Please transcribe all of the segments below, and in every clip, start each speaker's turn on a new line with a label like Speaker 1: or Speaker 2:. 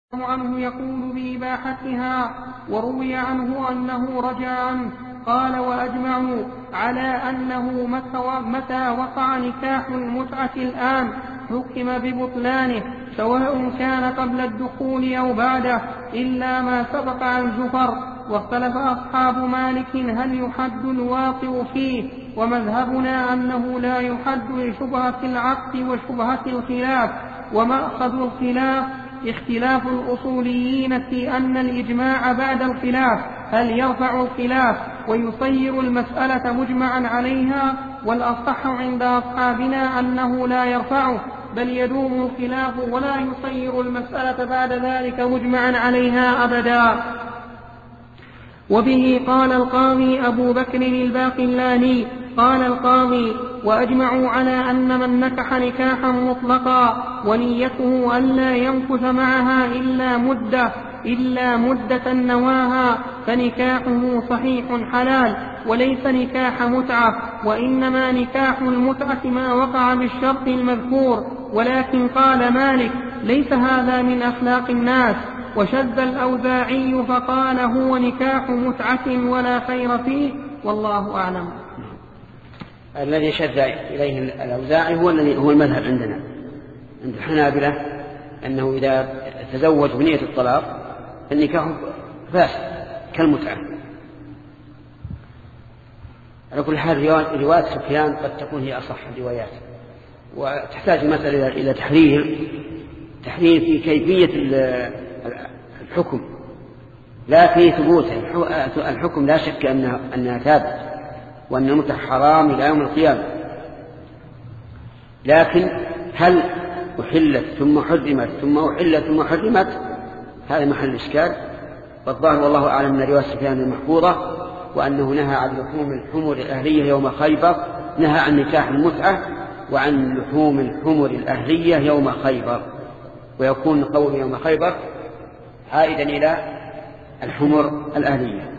Speaker 1: عنه يقول بإباحتها، وروي عنه أنه رجع عنه. قال: وأجمعوا على أنه متى وقع نكاح المتعة الآن حكم ببطلانه، سواء كان قبل الدخول أو بعده، إلا ما سبق عن زفر. واختلف أصحاب مالك هل يحد الواطئ فيه، ومذهبنا أنه لا يحد لشبهة العقد وشبهة الخلاف. ومأخذ الخلاف اختلاف الأصوليين في أن الإجماع بعد الخلاف هل يرفع الخلاف ويصير المسألة مجمعا عليها، والأصح عند أصحابنا أنه لا يرفعه بل يدوم الخلاف ولا يصير المسألة بعد ذلك مجمعا عليها أبدا. وبه قال القاضي أبو بكر الباقلاني. قال القاضي: وأجمعوا على أن من نكح نكاحا مطلقا ونيته ألا يمكث معها إلا مدة نواها فنكاحه صحيح حلال، وليس نكاح متعة، وإنما نكاح المتعة ما وقع بالشرط المذكور. ولكن قال مالك: ليس هذا من أخلاق الناس. وشذ الأوزاعي فقال: هو نكاح متعة ولا خير فيه، والله أعلم.
Speaker 2: الذي شذ إليه الأوزاعي هو المذهب عندنا عند الحنابلة، أنه إذا تزوج بنية الطلاق فالنكاح فاسد كالمتعة. على كل حال رواية سفيان قد تكون هي أصح الروايات، وتحتاج المسألة إلى تحرير في كيفية الحكم لا في ثبوته. الحكم لا شك أنها ثابت وأن المتعة حرام إلى يوم القيامة، لكن هل أحلت ثم حرمت ثم أحلت ثم حرمت؟ هذا محل إشكال. والظاهر والله أعلم من رواية سفيان المحفوظة، وأنه نهى عن لحوم الحمر الأهلية يوم خيبر، نهى عن نكاح المتعة وعن لحوم الحمر الأهلية يوم خيبر، ويكون قول يوم خيبر عائدا إلى الحمر الأهلية.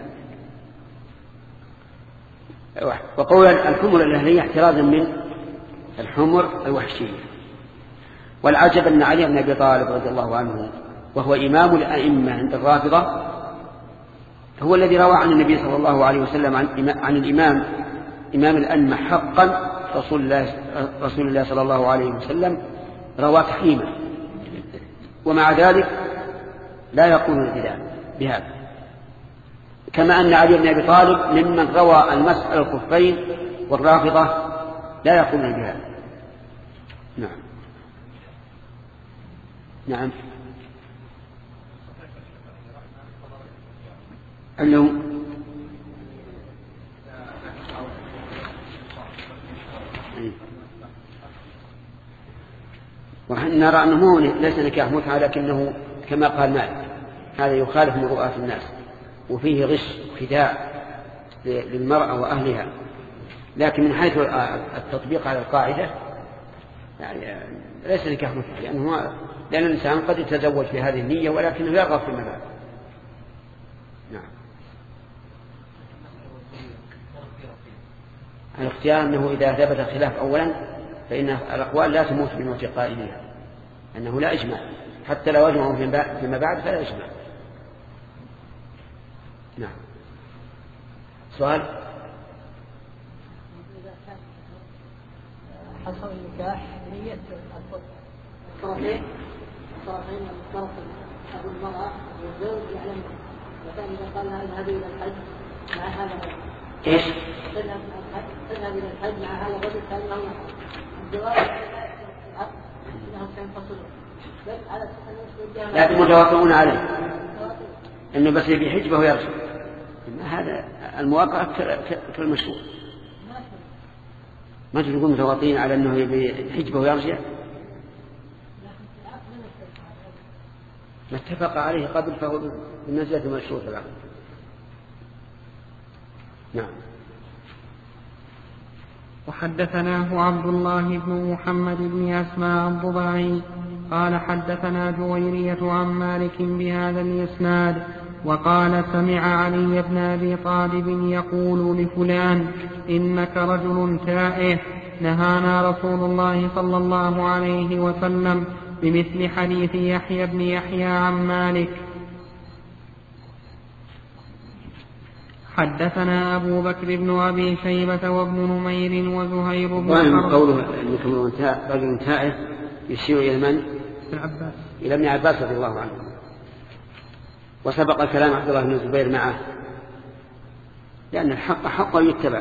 Speaker 2: وقول الحمر الأهلية احترازا من الحمر الوحشية. والعجب أن علي بن أبي طالب رضي الله عنه وهو إمام الأئمة عند الرافضة هو الذي روى عن النبي صلى الله عليه وسلم عن إمام الأئمة حقا رسول الله صلى الله عليه وسلم روى تحريما، ومع ذلك لا يقولون بهذا. كما أن علي بن أبي طالب ممن روى المسح على الخفين، والرافضة لا يقولون بهذا. نعم أنه ونرى أنه ليس نكاح متعة، لكنه كما قال مالك هذا يخالف مروءات الناس، وفيه غش خداع للمرأة وأهلها. لكن من حيث التطبيق على القاعدة يعني ليس نكاح متعة، لأن الإنسان قد يتزوج بهذه النية ولكنه يرغب في المبادئ. نعم. الاختيار أنه إذا ثبت الخلاف أولا فإن الأقوال لا تموت من وجه قائلها، أنه لا إجماع، حتى لو أجمعوا فيما بعد فلا إجماع. نعم. سؤال؟
Speaker 3: حصل النكاح نية الطرفين الطرف أبو المرأة والزوج يعلم، مثلا إذا قال لها اذهبي إلى الحج مع هذا
Speaker 2: إيش؟
Speaker 3: تذهب إلى الحج مع هذا الرجل كأنه الزواج إنهم سينفصلون،
Speaker 2: لكن متوافقون عليه إنه بس يبي حجبه ويرجع. هذا المواقع كالمشروع، ما تقول متواطئين على أنه يبي حجبه ويرجع، ما اتفق عليه قبل فهو بمنزلة المشروع الآن. نعم.
Speaker 1: وحدثناه عبد الله بن محمد بن أسماء الضباعي قال حدثنا جويرية عن مالك بهذا الإسناد وقال: سمع علي بن أبي طالب يقول لفلان: إنك رجل تائه، نهانا رسول الله صلى الله عليه وسلم بمثل حديث يحيى بن يحيى عن مالك. حدثنا أبو بكر بن أبي شيبة وابن نمير وزهير بن حرب.
Speaker 2: قوله رجل تائه يشير إلى من؟ إلى ابن عباس رضي الله عنه. وسبق كلام عبد الله بن الزبير معه، لأن الحق حق يتبع.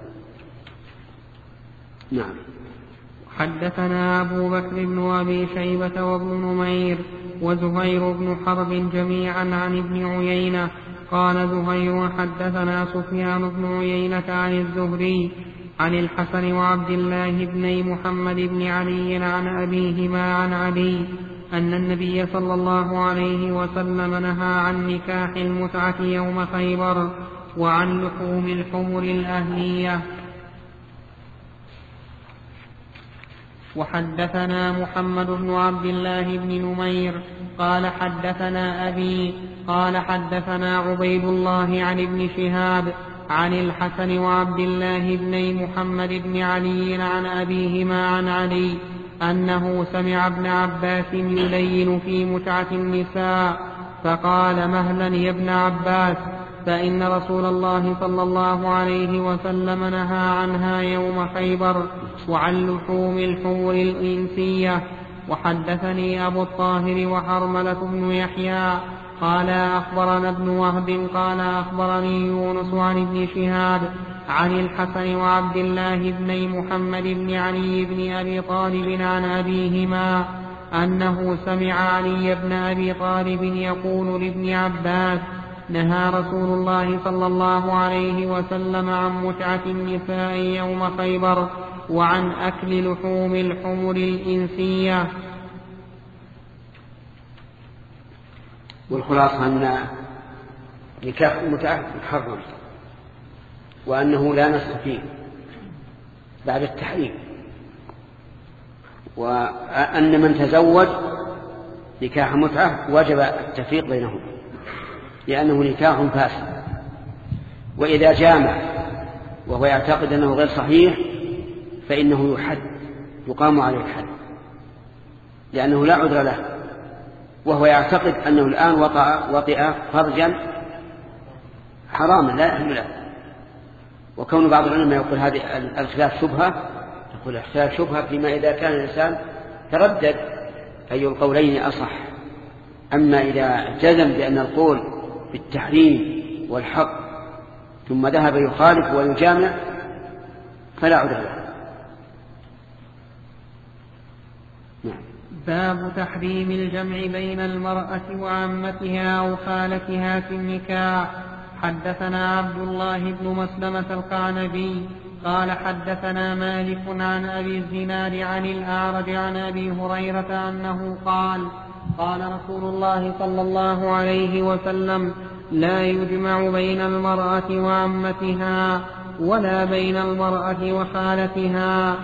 Speaker 2: نعم.
Speaker 1: حدثنا أبو بكر بن أبي شيبة وابن نمير وزهير بن حرب جميعا عن ابن عيينة قال زهير حدثنا سفيان بن عيينة عن الزهري عن الحسن وعبد الله بن محمد بن علي عن أبيهما عن علي أن النبي صلى الله عليه وسلم نهى عن نكاح المتعة يوم خيبر وعن لحوم الحمر الأهلية. وحدثنا محمد بن عبد الله بن نمير قال حدثنا أبي قال حدثنا عبيد الله عن ابن شهاب عن الحسن وعبد الله بن محمد بن علي عن أبيهما عن علي أنه سمع ابن عباس يلين في متعة النساء فقال مهلا يا ابن عباس فإن رسول الله صلى الله عليه وسلم نهى عنها يوم خيبر وعن لحوم الحمر الإنسية. وحدثني أبو الطاهر وحرملة بن يحيى قال أخبرنا ابن وهب قال أخبرني يونس عن ابن شهاب عن الحسن وعبد الله بن محمد بن علي بن أبي طالب عن أبيهما أنه سمع علي بن أبي طالب يقول لابن عباس نهى رسول الله صلى الله عليه وسلم عن متعة النساء يوم خيبر وعن أكل لحوم الحمر الإنسية.
Speaker 2: والخلاصة أن نكاح المتعة محرم وأنه لا نص فيه بعد التحريم، وأن من تزوج نكاح متعة وجب التفريق بينهم لأنه نكاح فاسد. وإذا جامع وهو يعتقد أنه غير صحيح فإنه يحد، يقام عليه الحد لأنه لا عذر له، وهو يعتقد أنه الآن وطئ فرجا حراما لا يحل له. وكون بعض العلماء يقول هذه الخلاف شبهة، يقول الخلاف شبهة فيما إذا كان الإنسان تردد أي القولين أصح. أما إذا جزم بأن القول بالتحريم والحق ثم ذهب يخالف ويجامع فلا عذر له.
Speaker 1: باب تحريم الجمع بين المرأة وعمتها أو خالتها في النكاح. حدثنا عبد الله بن مسلمة القعنبي قال حدثنا مالك عن أبي الزناد عن الأعرج عن أبي هريرة أنه قال قال رسول الله صلى الله عليه وسلم لا يجمع بين المرأة وعمتها ولا بين المرأة وخالتها.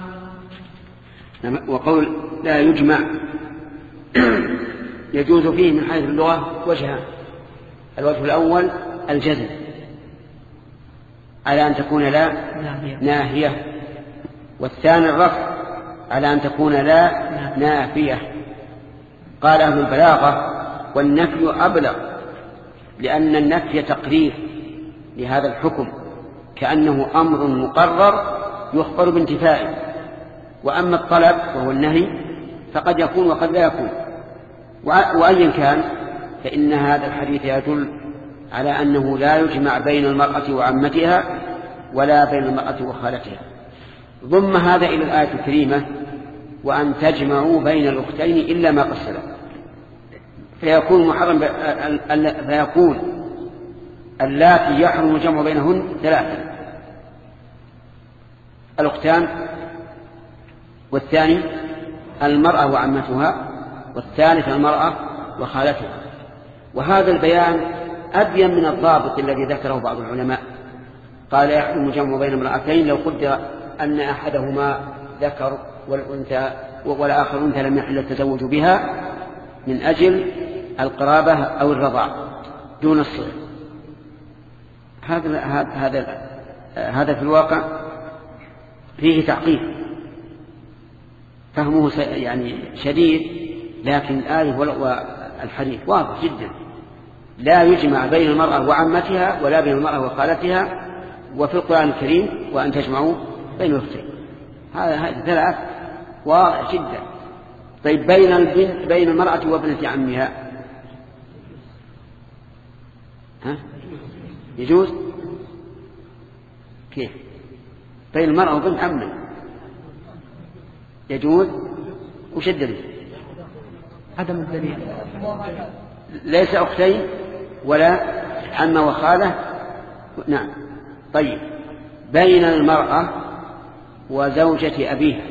Speaker 2: وقول لا يجمع يجوز فيه من حيث اللغة وجهان. الوجه الأول الجزم على أن تكون لا ناهية، والثاني الرفع على أن تكون لا نافية. قال أهل البلاغة والنفي أبلغ لأن النفي تقرير لهذا الحكم كأنه أمر مقرر يخبر بانتفائه، وأما الطلب وهو النهي فقد يكون وقد لا يكون. وأيا كان فإن هذا الحديث يدل على أنه لا يجمع بين المرأة وعمتها ولا بين المرأة وخالتها. ضم هذا إلى الآية الكريمة وأن تجمعوا بين الأختين إلا ما قد سلف، فيكون محرم فيكون اللاتي يحرم الجمع بينهن ثلاثة: الأختان، والثاني المرأة وعمتها، والثالث المرأة وخالتها. وهذا البيان أبين من الضابط الذي ذكره بعض العلماء، قال يحرم الجمع بين امرأتين لو قدر أن أحدهما ذكر والآخر أنثى لم يحل التزوج بها من أجل القرابة أو الرضاع دون الصغر. هذا في الواقع فيه تعقيد، فهمه يعني شديد لكن الآية والحديث واضح جدا، لا يجمع بين المرأة وعمتها ولا بين المرأة وخالتها، وفي القرآن الكريم وأن تجمعوا بين الأختين. هذا ثلاث واضح جدا. طيب بين المرأة وابنة عمها يجوز؟ كيف؟ بين المرأة وبنت عمها يجوز؟ وش الدليل؟
Speaker 1: عدم الدليل.
Speaker 2: ليس أختين ولا عمة وخالة. نعم. طيب بين المرأة وزوجة أبيها،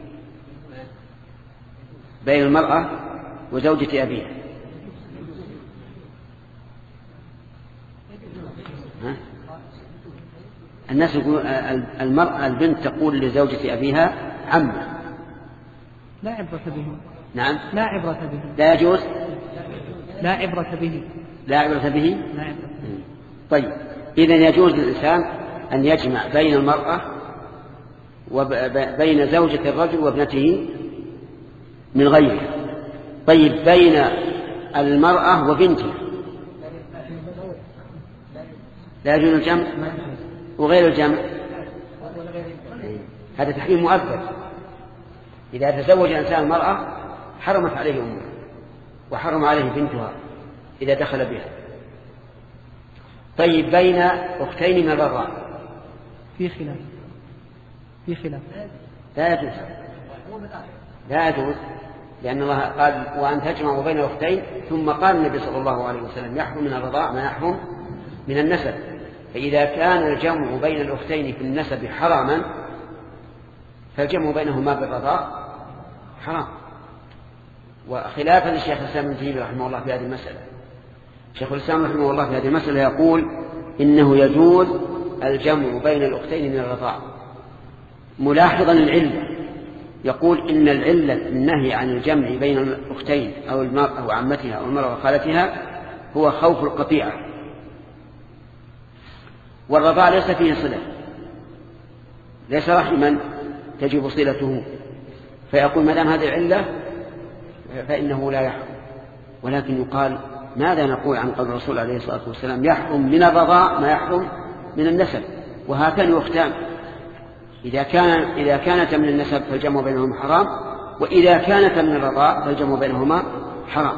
Speaker 2: بين المرأة وزوجة أبيها الناس يقول المرأة البنت تقول لزوجة أبيها عمة.
Speaker 1: لا عبرة به.
Speaker 2: نعم.
Speaker 1: لا عبرة به.
Speaker 2: لا يجوز.
Speaker 1: لا عبرة به.
Speaker 2: لا عبرة به.
Speaker 1: لا عبرة به.
Speaker 2: طيب إذن يجوز للإنسان أن يجمع بين المرأة وبين زوجة الرجل وابنته من غيره. طيب بين المرأة وبنتها لا يجوز الجمع، وغير الجمع هذا تحريم مؤبد. إذا تزوج الإنسان المرأة حرمت عليه أمه وحرم عليه بنتها إذا دخل بها. طيب بين أختين من الرضاع
Speaker 1: في خلاف
Speaker 2: لا يجوز. لا يجوز لأن الله قال وأن تجمعوا بين الأختين، ثم قال النبي صلى الله عليه وسلم يحرم من الرضاع ما يحرم من النسب. فإذا كان الجمع بين الأختين في النسب حراما فالجمع بينهما بالرضاع حرام. وخلافا للشيخ الإسلام ابن تيمية رحمه الله في هذه المسألة، شيخ الإسلام رحمه الله في هذه المسألة يقول إنه يجوز الجمع بين الأختين من الرضاع، ملاحظا العلة. يقول إن العلة النهي عن الجمع بين الأختين أو المرأة وعمتها أو المرأة وخالتها هو خوف القطيعة، والرضاع ليس فيه صلة، ليس رحما تجب صلته، فيقول ما دام هذه العلة فإنه لا يحرم. ولكن يقال ماذا نقول عن قول الرسول عليه الصلاة والسلام يحرم من الرضاع ما يحرم من النسب، وهاتان أختان إذا كانت من النسب فالجمع بينهما حرام، وإذا كانت من الرضاع فالجمع بينهما حرام.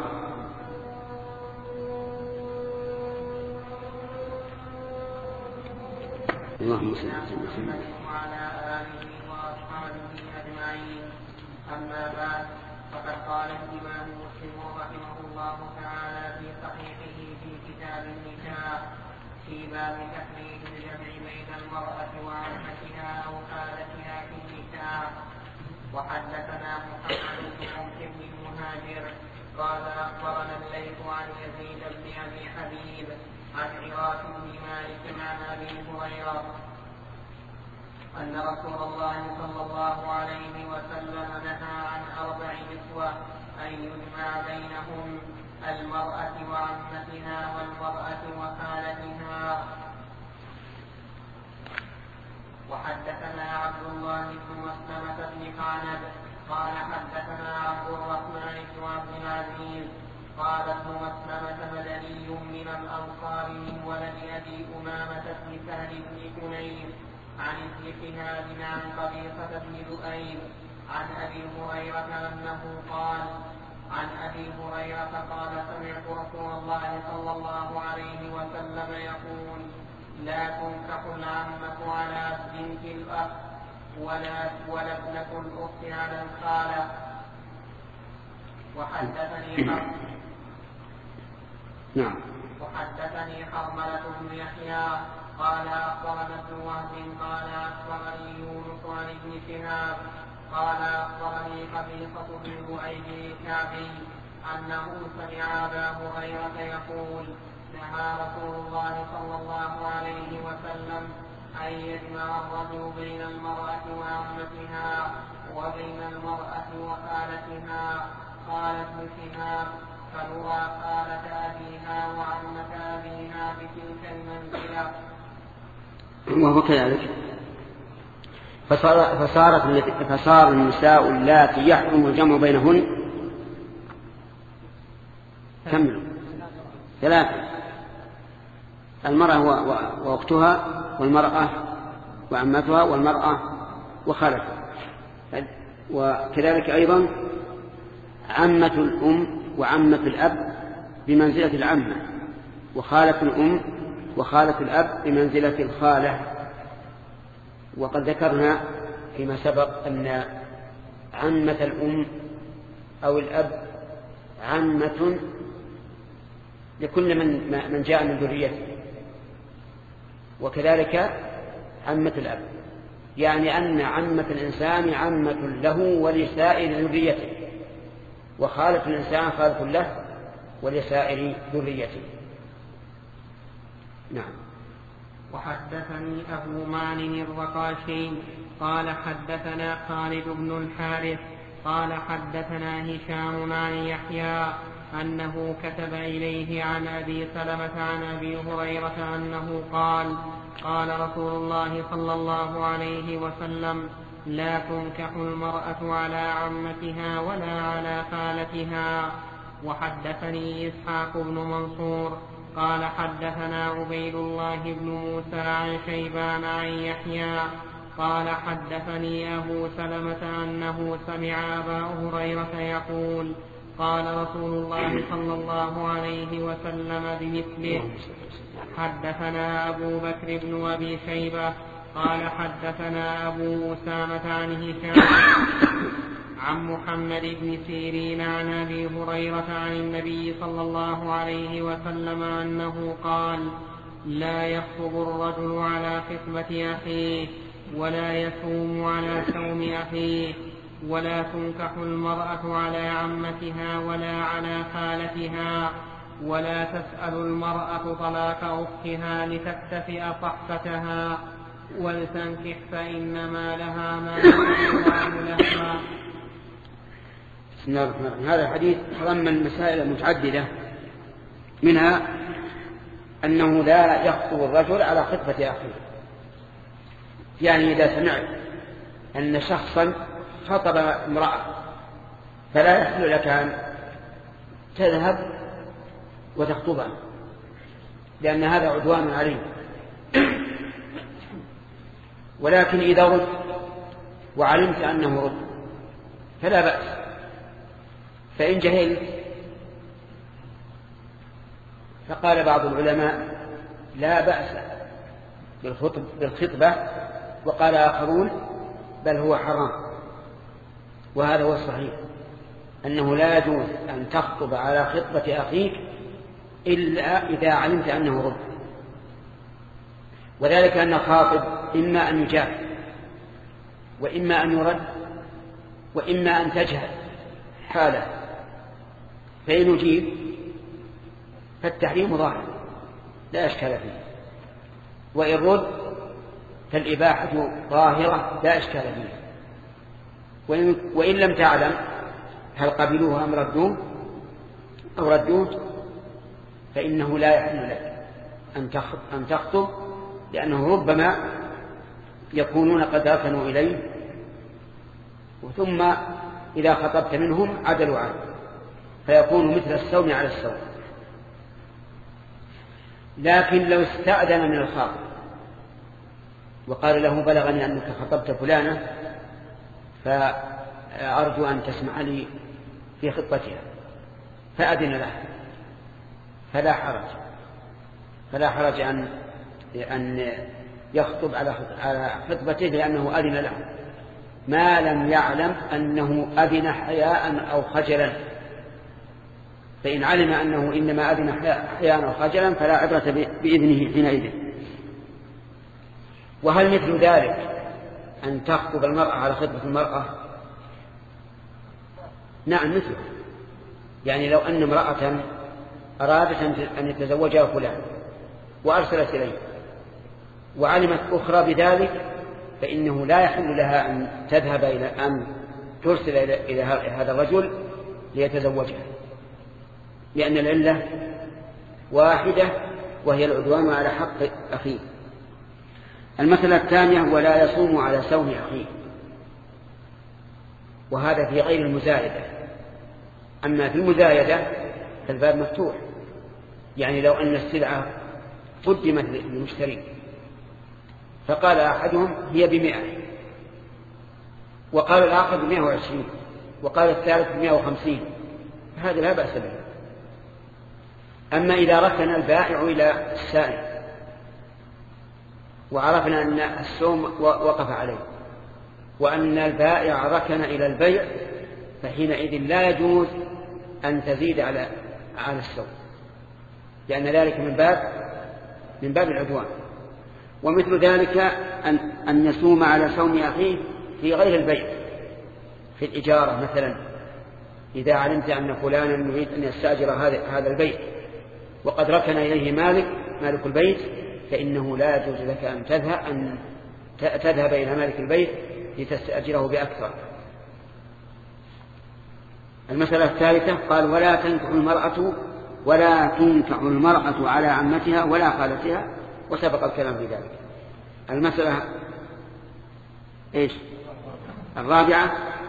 Speaker 2: اللهم صل وسلم
Speaker 4: وعلى آله وأصحابه أجمعين. أما بعد، فقد قال الإمام مسلم رحمه الله تعالى في صحيحه في كتاب النكاح في باب تحريم الجمع بين المرأة وعمتها أو خالتها في النكاح. وحدثنا محمد بن مسلم بن المهاجر قال أخبرنا الليث عن يزيد بن أبي حبيب عن عراك بن مالك عن أبي هريرة أن رسول الله صلى الله عليه وسلم نهى عن 4 نسوة أن يجمع بينهم المرأة وعمتها والمرأة وخالتها. وحدثنا عبد الله بن مسلمة بن قعنب قال حدثنا عبد الرحمن بن عبد العزيز قال ابن مسلمة مدني من الأنصار من ولد أبي أمامة بن سهل بن حنين عن ابن شهاب عن قبيصة بن لؤيم عن أبي هريرة أنه قال سمعت رسول الله صلى الله عليه وسلم يقول لا تنكح العمة على بنت الأخ ولا ابنة الأخت على الخالة. وحدثني حرملة بن يحيى قال أخبرنا ابن وهب قال أخبرني يونس عن ابن شهاب قال أخبرني قبيصة بن لؤيم الكعبي أنه سمع أبا هريرة يقول نهى رسول الله صلى الله عليه وسلم أن يجمع الرجل بين المرأة وعمتها وبين المرأة وخالتها. قال ابن شهاب فنرى خالة أبيها وعمة أبيها بتلك المنزلة.
Speaker 2: وهو كذلك فصار النساء اللاتي يحرم الجمع بينهن كملوا 3 المرأة وأختها والمرأة وعمتها والمرأة وخالتها، وكذلك أيضا عمة الأم وعمة الأب بمنزلة العمة، وخالة الأم وخالة الأب بمنزلة الخالة. وقد ذكرنا فيما سبق أن عمة الأم أو الأب عمة لكل من جاء من ذريته، وكذلك عمة الأب، يعني أن عمة الإنسان عمة له ولسائر ذريته، وخالة الإنسان خالة له ولسائر ذريته. نعم.
Speaker 4: وحدثني أبو معن الرقاشي قال حدثنا خالد بن الحارث قال حدثنا هشام عن يحيى أنه كتب إليه عن أبي سلمة عن أبي هريرة أنه قال قال رسول الله صلى الله عليه وسلم لا تنكح المرأة على عمتها ولا على خالتها. وحدثني إسحاق بن منصور قال حدثنا عبيد الله بن موسى عن شيبان عن يحيى قال حدثني أبو سلمة أنه سمع أبا هريرة يقول قال رسول الله صلى الله عليه وسلم بمثله. حدثنا أبو بكر بن أبي شيبة قال حدثنا أبو أسامة عن هشام عن محمد بن سيرين عن أبي هريرة عن النبي صلى الله عليه وسلم أنه قال لا يخطب الرجل على خطبة أخيه ولا يصوم على صوم أخيه ولا تنكح المرأة على عمتها ولا على خالتها ولا تسأل المرأة طلاق أختها لتكتفئ صحفتها ولتنكح فإنما لها ما الله لها.
Speaker 2: بسم الله الرحمن الرحيم. هذا الحديث تضمن مسائل متعددة، منها أنه لا يخطب الرجل على خطبة أخيه، يعني إذا سمعت أن شخصا خطب امرأة فلا يحل لك أن تذهب وتخطبها، لأن هذا عدوان عليه. ولكن إذا رد وعلمت أنه رد فلا بأس. فإن جهلت فقال بعض العلماء لا بأس بالخطبة، وقال آخرون بل هو حرام. وهذا هو الصحيح، أنه لا يجوز أن تخطب على خطبة أخيك إلا إذا علمت أنه رد، وذلك أن الخاطب إما أن يجاب وإما أن يرد وإما أن تجهل حاله، فإن يجيب فالتحريم ظاهر لا إشكال فيه، وإن رد فالإباحة ظاهرة لا إشكال فيه. وإن لم تعلم هل قبلوه أم ردوه أو ردوه فإنه لا يحل لك أن تخطب، لأنه ربما يكونون قد ركنوا إليه ثم إذا خطبت منهم عدلوا عنه فيكون مثل السوم على السوم. لكن لو استأذن من الخاطب وقال له بلغني أنك خطبت فلانة فأرجو أن تسمع لي في خطبتها، فأذن له فلا حرج أن يخطب على خطبته، لأنه أذن له ما لم يعلم أنه أذن حياء أو خجلا. فإن علم أنه إنما أذن حياء أو خجلا فلا عبرة بإذنه حينئذ. وهل مثل ذلك أن تخطب المرأة على خطبة المرأة؟ نعم مثله. يعني لو أن امرأة أرادت أن يتزوجها فلان وأرسلت إليه وعلمت أخرى بذلك فإنه لا يحل لها أن تذهب إلى أن ترسل إلى هذا الرجل ليتزوجها، لأن العلة واحدة وهي العدوان على حق أخيه. المسألة الثانية ولا يصوم على صوم أخيه، وهذا في غير المزايدة. أما في المزايدة فالباب مفتوح. يعني لو أن السلعة قدمت للمشتري فقال أحدهم هي ب100 وقال الآخر ب120 وقال الثالث ب150 هذا لا بأس به. أما إذا ركن البائع إلى السائل وعرفنا أن السوم وقف عليه وأن البائع ركن إلى البيع فحينئذ لا يجوز أن تزيد على السوم، لأن ذلك من باب العدوان. ومثل ذلك أن يسوم على سوم أخيه في غير البيع، في الإجارة مثلا، إذا علمت أن فلانا يريد أن يستأجر هذا البيت وقد ركن إليه مالك البيت فإنه لا يجوز لك أن تذهب إلى مالك البيت لتستأجره بأكثر. المسألة الثالثة قال ولا تنكح المرأة على عمتها ولا خالتها، وسبق الكلام في ذلك. المسألة الرابعة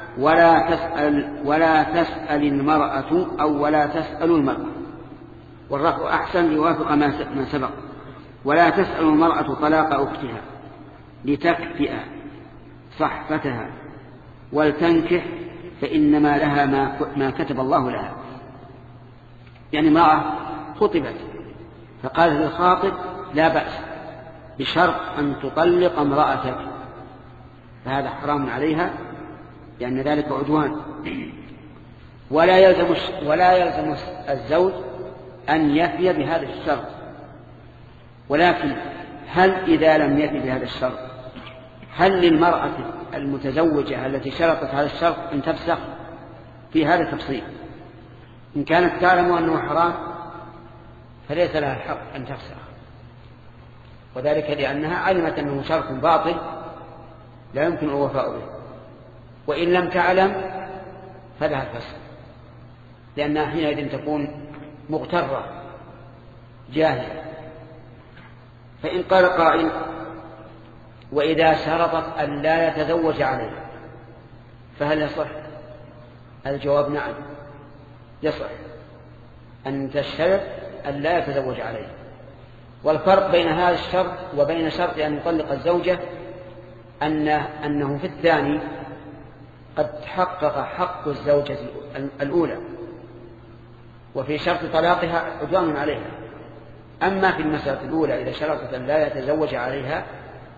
Speaker 2: ولا تسأل المرأة أو ولا تسأل المرأة، والرفع أحسن ليوافق ما سبق. ولا تسأل المرأة طلاق أختها لتكفئ صحفتها ولتنكح فإنما لها ما كتب الله لها. يعني امرأة خطبت فقال للخاطب لا بأس بشرط أن تطلق امرأتك، فهذا حرام عليها لأن ذلك عدوان. ولا يلزم الزوج أن يفي بهذا الشرط، ولكن هل إذا لم يفي بهذا الشرط هل للمرأة المتزوجة التي شرطت هذا الشرط أن تفسخ؟ في هذا تفصيل. إن كانت تعلم أنه حرام فليس لها الحق أن تفسخ، وذلك لأنها علمت أنه شرط باطل لا يمكن الوفاء به. وإن لم تعلم فلها الفسخ، لأنها حينئذ تكون مغترة جاهلة. فإن قال قائل وإذا شرطت أن لا يتزوج عليها فهل يصح؟ الجواب نعم يصح أن تشترط أن لا يتزوج عليها. والفرق بين هذا الشرط وبين شرط أن يطلق الزوجة أنه في الثاني قد تحقق حق الزوجة الأولى، وفي شرط طلاقها عدوان عليها. أما في المسألة الأولى إذا شرطت أن لا يتزوج عليها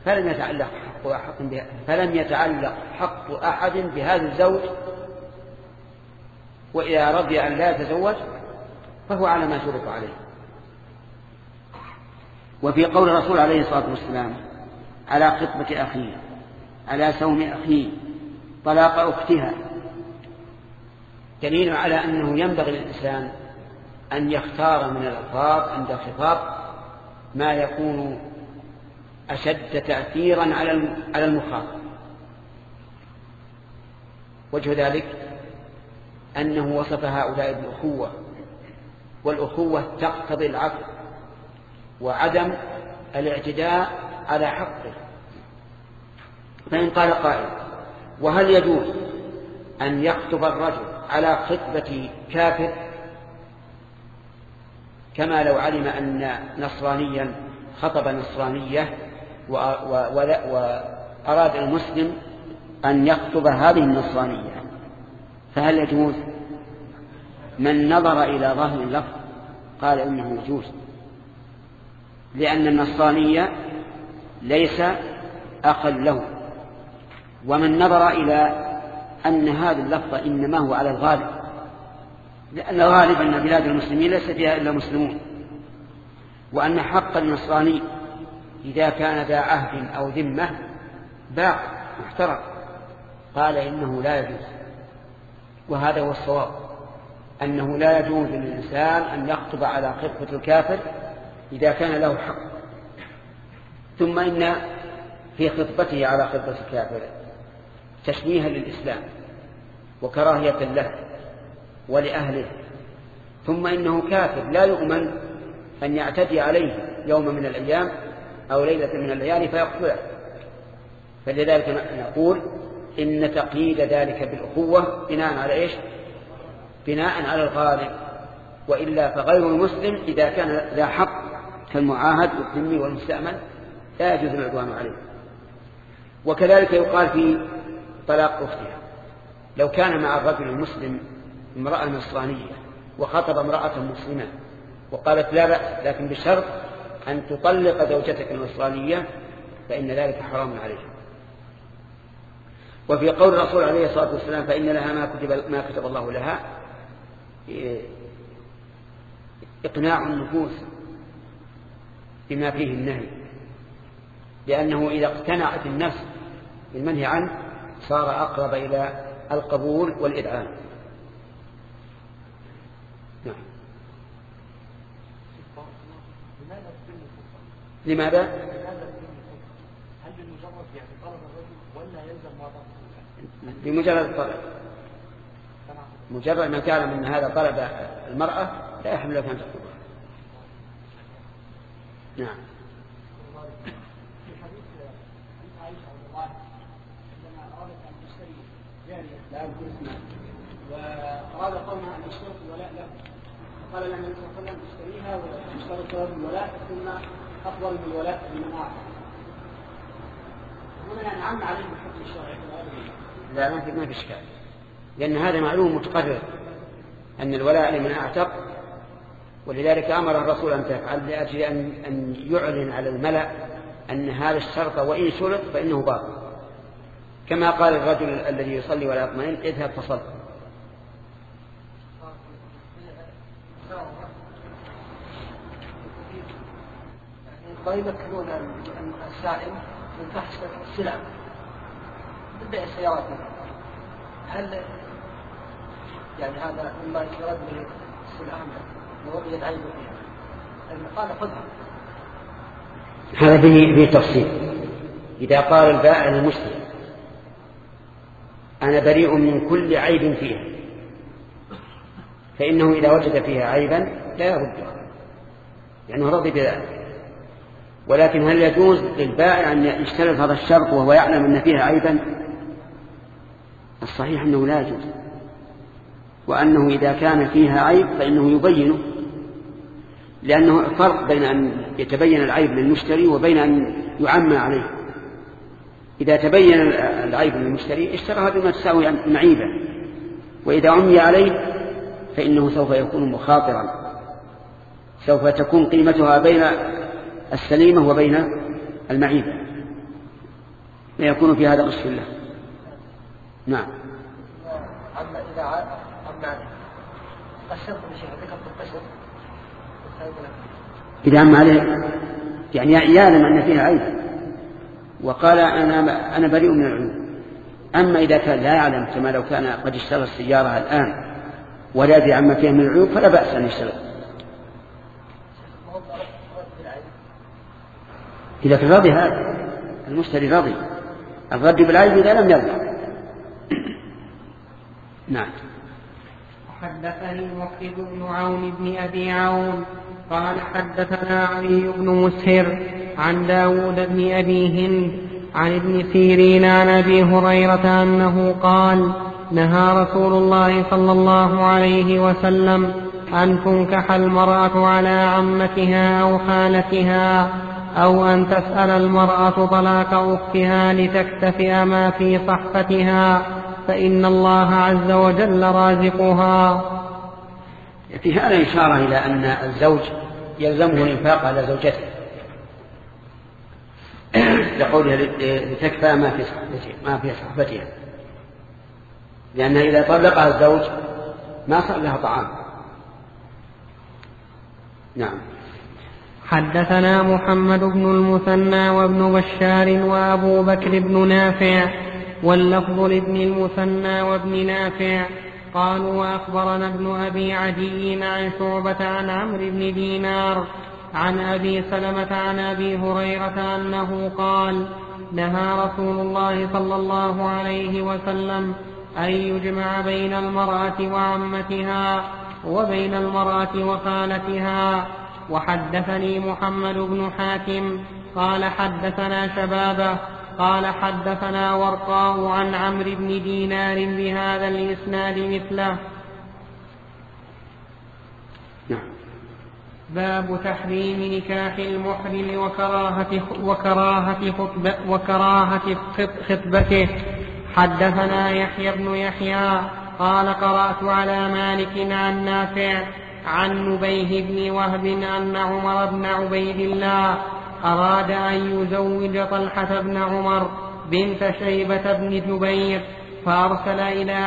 Speaker 2: فلم يتعلق حق أحد بهذا الزوج، وإذا رضي أن لا يتزوج فهو على ما شرط عليه. وفي قول الرسول عليه الصلاة والسلام على خطبة أخيه على سوم أخيه طلاق أختها دليل على أنه ينبغي للإنسان أن يختار من الألفاظ عند الخطاب ما يكون أشد تأثيرا على المخاطب. وجه ذلك أنه وصف هؤلاء بالأخوة، والأخوة تقتضي العفو وعدم الاعتداء على حقه. فإن قال قائل وهل يجوز أن يخطب الرجل على خطبة كافر كما لو علم أن نصرانيا خطب نصرانية وأراد المسلم أن يخطب هذه النصرانية فهل يجوز؟ من نظر إلى ظاهر اللفظ قال إنه يجوز، لأن النصرانية ليس أخا له. ومن نظر إلى أن هذا اللفظ إنما هو على الغالب، لأن الغالب أن بلاد المسلمين ليس فيها إلا مسلمون، وأن حق النصراني إذا كان ذا عهد أو ذمة باق محترم، قال إنه لا يجوز. وهذا هو الصواب، أنه لا يجوز للإنسان أن يخطب على خطبة الكافر إذا كان له حق. ثم إن في خطبته على خطبة الكافر تشويها للإسلام وكراهية له ولأهله، ثم إنه كافر لا يؤمن أن يعتدي عليه يوم من الأيام أو ليلة من الليالي فيقتله. فلذلك نقول إن تقييد ذلك بالأخوة بناء على إيش؟ بناء على الغالب، وإلا فغير المسلم إذا كان ذا حق كالمعاهد والذمي والمستأمن لا يجوز العدوان عليه. وكذلك يقال في طلاق أختها، لو كان مع الرجل المسلم امرأة نصرانية وخطب امرأة مسلمة وقالت لا بأس لكن بشرط أن تطلق زوجتك النصرانية فإن ذلك حرام عليه. وفي قول الرسول عليه الصلاة والسلام فإن لها ما كتب الله لها إقناع النفوس بما فيه النهي، لأنه إذا اقتنعت النفس بالمنهي عنه صار أقرب إلى القبول والإذعان. نعم. لماذا؟ هل بمجرد طلب الرجل ولا يلزم ما بمجرد الطلب؟ مجرد ما تعلم أن هذا طلب المرأة لا يحمل لك أن تطلبها. نعم.
Speaker 3: في حديث عائشة رضي الله عنها عندما أرادت أن تشتري جارية لا أذكر اسمها وأراد قومها أن يشترط الولاء له، فقال لها النبي صلى الله عليه وسلم اشتريها واشترط له الولاء ثم أفضل من الولاء لمن أعطى. هنا يعني عم عليه بالحكم الشرعي.
Speaker 2: لا ما في إشكال، لأن هذا معلوم متقرر أن الولاء لمن أعتق، ولذلك أمر الرسول أن تفعل لأجل أن يعلن على الملأ أن هذا الشرط وإن شرط فإنه باطل، كما قال الرجل الذي يصلي ولا يطمئن اذهب فصل.
Speaker 3: ويذكرون السائل من فحص السلع تبدأ السيارات، هل يعني هذا مما يرد به السلع ووجد عيب فيها قال خذها؟
Speaker 2: هذا فيه تفصيل. إذا قال البائع للمشتري أنا بريء من كل عيب فيها فإنه إذا وجد فيها عيبا لا يردها لأنه رضي بذلك. ولكن هل يجوز للبائع أن يشترط هذا الشرط وهو يعلم أن فيها عيبا؟ الصحيح أنه لا يجوز، وأنه إذا كان فيها عيب فإنه يبينه، لأنه فرق بين أن يتبين العيب للمشتري وبين أن يعمى عليه. إذا تبين العيب للمشتري اشتراها بما تساوي معيبة، وإذا عمي عليه فإنه سوف يكون مخاطرا، سوف تكون قيمتها بين السليمة وبين المعيبة، ويكون في هذا غش الله. نعم.
Speaker 3: أما إذا عمى قشرت بشيء ذكرت القشر
Speaker 2: إذا عمى عليه يعني يعلم أن فيها عيب وقال أنا بريء من العيوب. أما إذا كان لا يعلم كما لو كان قد اشترى السيارة الآن ولا يدري عما فيها من العيوب فلا بأس أن يشتري. إذا كان راضي هذا المشتري راضي، الرد بالعيب إذا لم يرضى. نعم.
Speaker 1: حدثني وحيد بن عون بن أبي عون قال حدثنا علي بن مسهر عن داود بن أبي هند عن ابن سيرين عن أبي هريرة أنه قال نهى رسول الله صلى الله عليه وسلم أن تنكح المرأة على عمتها أو خالتها أو أن تسأل المرأة طلاق أختها لتكتفئ ما في صحفتها فإن الله عز وجل رازقها.
Speaker 2: في هذا إشارة إلى أن الزوج يلزمه الإنفاق على زوجته لقوله لتكفى ما في صحفتها، لأن إذا طلقها الزوج ما صار لها طعام. نعم.
Speaker 1: حدثنا محمد بن المثنى وابن بشار وأبو بكر بن نافع واللفظ لابن المثنى وابن نافع قالوا وأخبرنا ابن أبي عدي عن شعبة عن عمرو بن دينار عن أبي سلمة عن أبي هريرة أنه قال نهى رسول الله صلى الله عليه وسلم أن يجمع بين المرأة وعمتها وبين المرأة وخالتها. وحدثني محمد بن حاتم قال حدثنا شبابه قال حدثنا ورقاء عن عمرو بن دينار بهذا الإسناد مثله.
Speaker 2: نعم.
Speaker 1: باب تحريم نكاح المحرم وكراهة خطبته. حدثنا يحيى بن يحيى قال قرأت على مالك عن نافع عن نبيه بن وهب أن عمر بن عبيد الله أراد أن يزوج طلحة بن عمر بنت شيبة بن جبير فأرسل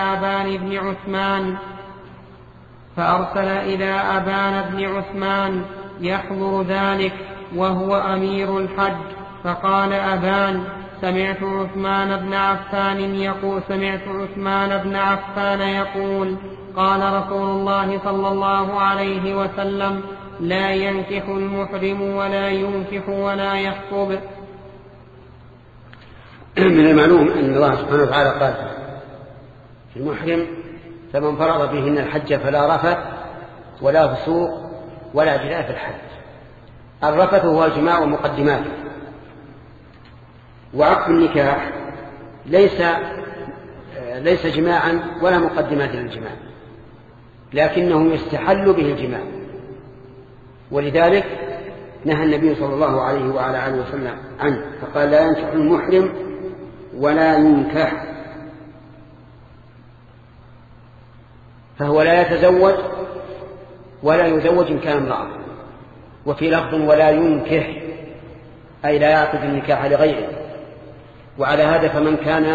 Speaker 1: إلى أبان بن عثمان يحضر ذلك وهو أمير الحج، فقال أبان: سمعت عثمان بن عفان يقول قال رسول الله صلى الله عليه وسلم: لا ينكح المحرم ولا ينكح ولا يخطب.
Speaker 2: من المعلوم أن الله سبحانه وتعالى قال في المحرم: فمن فرض بهن الحج فلا رفث ولا فسوق ولا جدال في الحج. الرفث هو الجماع ومقدماته، وعقد النكاح ليس جماعا ولا مقدمات للجماع، لكنه يستحل به الجماع، ولذلك نهى النبي صلى الله عليه وعلى آله وسلم عنه، فقال: لا ينكح المحرم ولا ينكح، فهو لا يتزوج ولا يزوج إن كان امرأة. وفي لفظ: ولا ينكح، أي لا يعقد النكاح لغيره. وعلى هذا فمن كان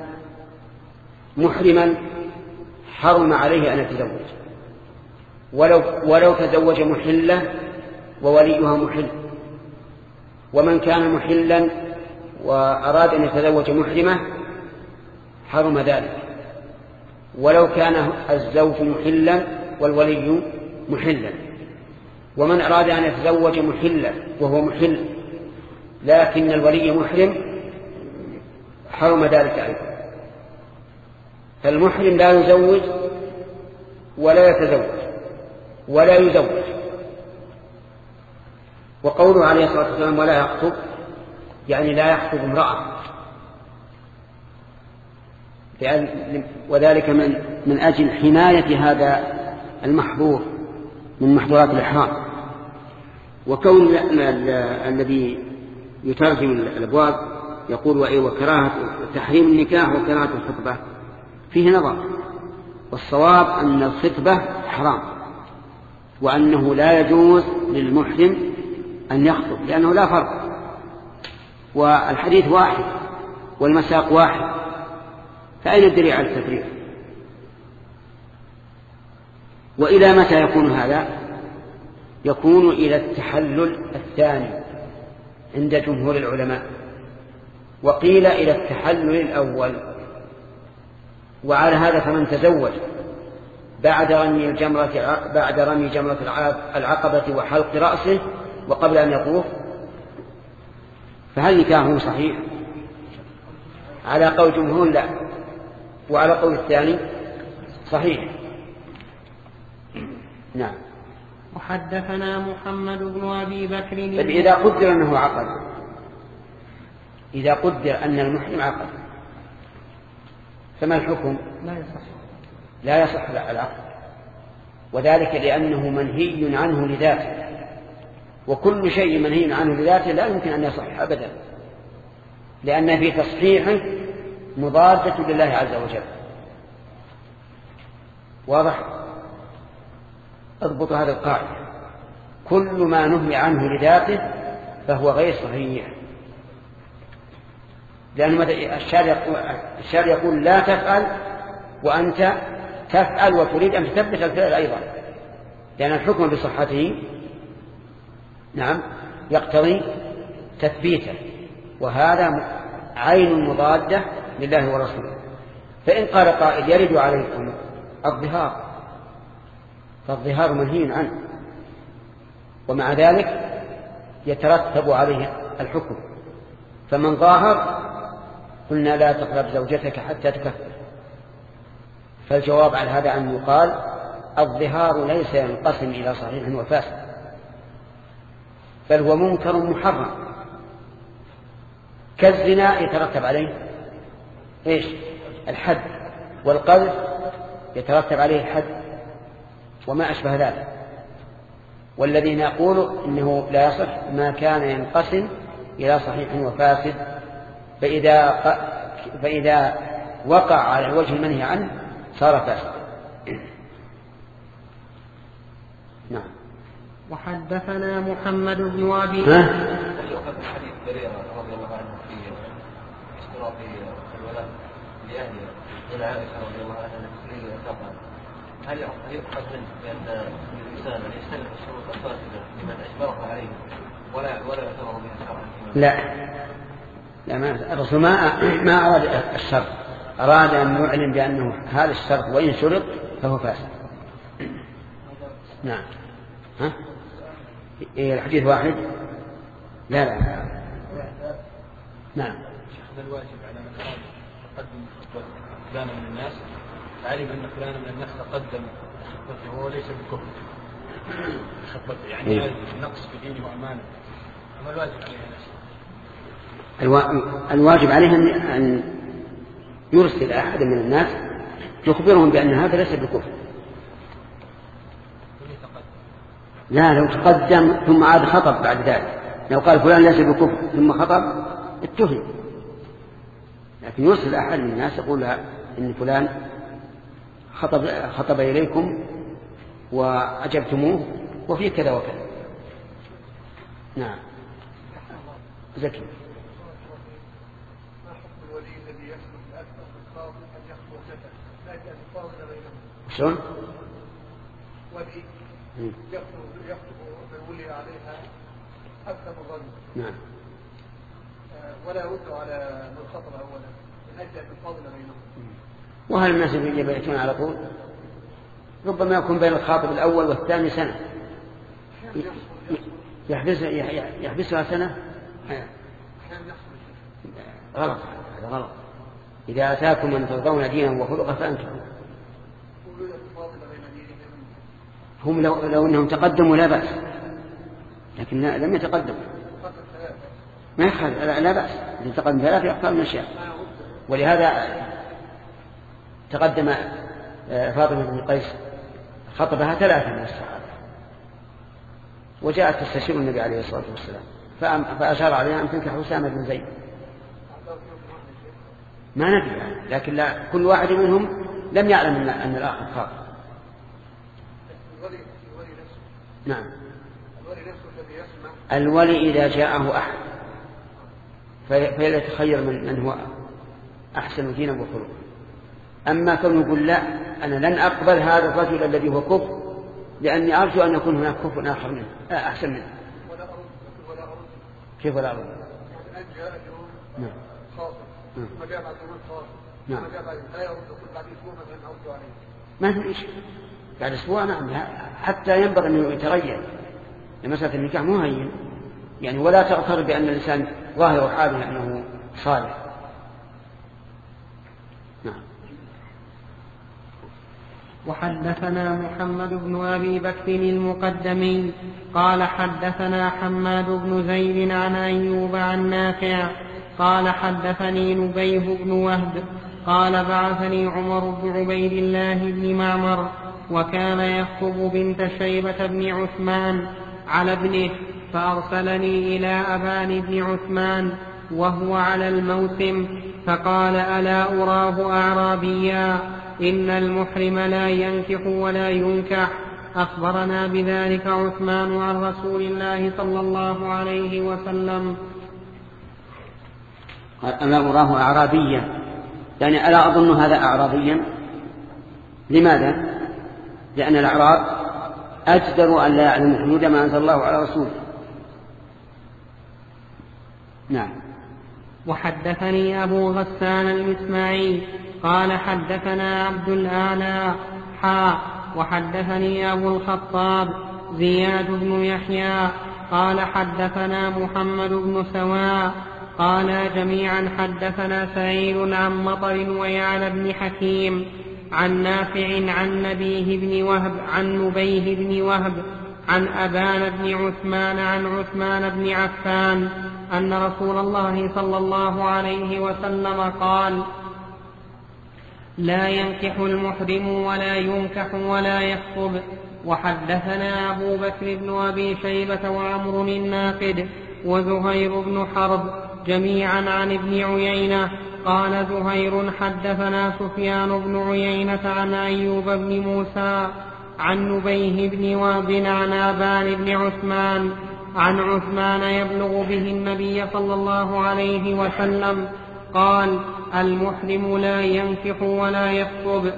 Speaker 2: محرما حرم عليه أن يتزوج، ولو تزوج محلة ووليها محل. ومن كان محلا وأراد أن يتزوج محرمة حرم ذلك، ولو كان الزوج محلا والولي محلا. ومن أراد أن يتزوج محلا وهو محل لكن الولي محرم حرم ذلك أيضا. فالمحرم لا يزوج ولا يتزوج ولا يزوج. وقوله عليه الصلاة والسلام: ولا يخطب، يعني لا يخطب امرأة، وذلك من أجل حماية هذا المحظور من محظورات الإحرام. وكون الذي يترجم الأبواب يقول: وكراهة تحريم النكاح وكراهة الخطبة، فيه نظر. والصواب أن الخطبة حرام، وأنه لا يجوز للمحرم أن يخطب، لأنه لا فرق، والحديث واحد والمساق واحد، فأين الدليل على التفريق؟ وإلى متى يكون هذا؟ يكون إلى التحلل الثاني عند جمهور العلماء، وقيل إلى التحلل الأول. وعلى هذا فمن تزوج بعد رمي جمرة العقبة وحلق رأسه وقبل أن يطوف فهل نكاحه صحيح؟ على قول جمهور لا، وعلى قول الثاني صحيح. نعم.
Speaker 1: وحدثنا محمد بن أبي بكر.
Speaker 2: إذا قدر أنه عقد، إذا قدر أن المحرم عقد، فما الحكم؟ لا يصح العقد، وذلك لأنه منهي عنه لذاته، وكل شيء منهي عنه لذاته لا يمكن أن يصح أبدا، لأن في تصحيحه مضادة لله عز وجل. واضح؟ اضبط هذا القاعدة: كل ما نهي عنه لذاته فهو غير صحيح، لأن الشارع يقول لا تفعل وأنت تفعل وتريد أن تثبت الفعل أيضا، لأن الحكم بصحته نعم يقتضي تثبيته، وهذا عين مضادة لله ورسوله. فإن قال قائل: يرد عليكم الظهار، فالظهار منهي عنه، ومع ذلك يترتب عليه الحكم، فمن ظاهر قلنا لا تقرب زوجتك حتى تكفر. فالجواب على هذا أن يقال: الظهار ليس ينقسم إلى صحيح وفاسد، بل هو منكر محرم، كالزنا يترتب عليه إيش؟ الحد، والقذف يترتب عليه الحد، وما أشبه ذلك. والذين يقولوا إنه لا يصح ما كان ينقسم إلى صحيح وفاسد، فإذا وقع على الوجه المنهي عنه صار فاسد. نعم.
Speaker 1: وحدثنا محمد بن أبي
Speaker 5: حديث بريرة رضي الله عنه في اشتراط الولاء لأهله إلى عائشة رضي الله عنها المسلمين وكفر، هل يؤخذ منه بأن الإنسان أن يستلم الشروط الفاسدة لمن أجبره عليه ولا يعتبر بها شرعا؟
Speaker 2: لا الرسول ما أراد الشرط، أراد أن يعلن بأنه هذا الشرط وإن شرط فهو فاسد. نعم. ها؟ إيه الحديث واحد؟ لا. نعم.
Speaker 5: هذا الواجب على من أراد تقدم فلانا من الناس، علم أن فلانا من الناس تقدم خطبته وهو ليس بكفر خطبته، يعني هذا نقص في دينه وأمانه، أما الواجب عليه
Speaker 2: الواجب عليه أن يرسل أحد من الناس يخبرهم بأن هذا ليس بكفر. لا، لو تقدم ثم عاد خطب بعد ذلك، لو قال فلان ليس بكفر ثم خطب اتهم، لكن يرسل أحد من الناس يقول إن فلان خطب إليكم وأجبتموه وفي كذا وكذا. نعم. زكي. شلون؟
Speaker 6: ولي يخطب بالولي عليها أكثر من رجل.
Speaker 2: نعم.
Speaker 6: ولا يرد على من خطب أولا من أجل أن يفاضل بينهم.
Speaker 2: وهل الناس يبيتون على طول؟ ربما يكون بين الخاطب الأول والثاني سنة، يحبسها سنة. غلط، هذا غلط. إذا أتاكم من ترضون دينه وخلقه فأنتم هم لو أنهم تقدموا لا بأس، لكن لم يتقدموا ما يخل لا بأس. إذا تقدم ثلاثة يختار من الشيء، ولهذا تقدم فاطمة بن قيس خطبها 3 من الصحابة، وجاءت تستشير النبي عليه الصلاة والسلام فأشار عليها أن تنكح أسامة بن زيد. ما ندري، لكن لا، كل واحد منهم لم يعلم أن الآخر خاطب. نعم. الولي إذا جاءه أحد فيتخير من هو أحسن دينا وخلقا. أما كونه يقول لا، أنا لن أقبل هذا الرجل الذي هو كفر لأني أرجو أن يكون هناك كفر آخر منه أحسن منه. كيف ولا أرد؟ نعم. نعم. ما في شيء بعد أسبوع. نعم، حتى ينبغي أن يتغير. مسألة النكاح مو هين يعني، ولا تغتر بأن الإنسان ظاهر حاله أنه صالح. نعم.
Speaker 1: وحدثنا محمد بن أبي بكر المقدمي قال حدثنا حماد بن زيد عن أيوب عن نافع قال حدثني نبيه بن وهب قال بعثني عمر بن عبيد الله بن معمر وكان يخطب بنت شيبة بن عثمان على ابنه، فأرسلني إلى أبان بن عثمان وهو على الموسم، فقال ألا أراه أعرابيا إن المحرم لا ينكح ولا ينكح. أخبرنا بذلك عثمان عن رسول الله صلى الله عليه وسلم.
Speaker 2: ألا أراه أعرابيا، يعني ألا أظن هذا أعرابيا. لماذا؟ لأن الأعراب أجدر أن لا يعلم حدود ما أنزل الله على رسوله. نعم.
Speaker 1: وحدثني أبو غسان المسماعي قال حدثنا عبد الأعلى وحدثني أبو الخطاب زياد بن يحيى قال حدثنا محمد بن سواء قال جميعا حدثنا سعيد عن مطر ويعلى بن حكيم عن نافع عن نبيه بن وهب عن نبيه بن وهب عن أبان بن عثمان عن عثمان بن عفان أن رسول الله صلى الله عليه وسلم قال لا ينكح المحرم ولا ينكح ولا يخطب وحدثنا أبو بكر بن أبي شيبة وعمر الناقد وزهير بن حرب جميعا عن ابن عيينة قال زهير حدثنا سفيان بن عيينة عن أيوب بن موسى عن نبيه بن وهب عن آبان بن عثمان عن عثمان يبلغ به النبي صلى الله عليه وسلم قال المحرم لا ينكح ولا يخطب.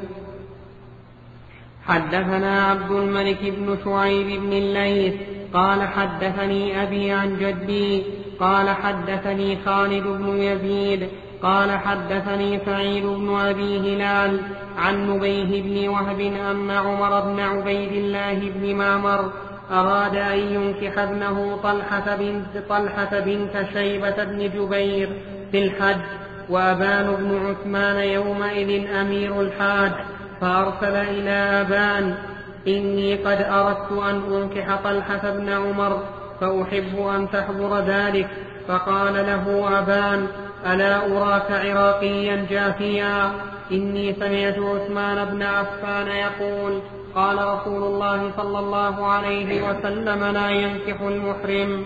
Speaker 1: حدثنا عبد الملك بن شعيب بن الليث قال حدثني أبي عن جدي قال حدثني خالد بن يزيد قال حدثني سعيد بن أبي هلال عن نبيه بن وهب أن عمر بن عبيد الله بن معمر أراد أن ينكح ابنه طلحة بنت شيبة بن جبير في الحج، وأبان بن عثمان يومئذ أمير الحاج، فأرسل إلى أبان إني قد أردت أن أنكح طلحة بن عمر فأحب أن تحضر ذلك. فقال له أبان ألا أراك عراقيا جافيا؟ إني سمعت عثمان بن عفان يقول قال رسول الله صلى الله عليه وسلم لا ينكح المحرم.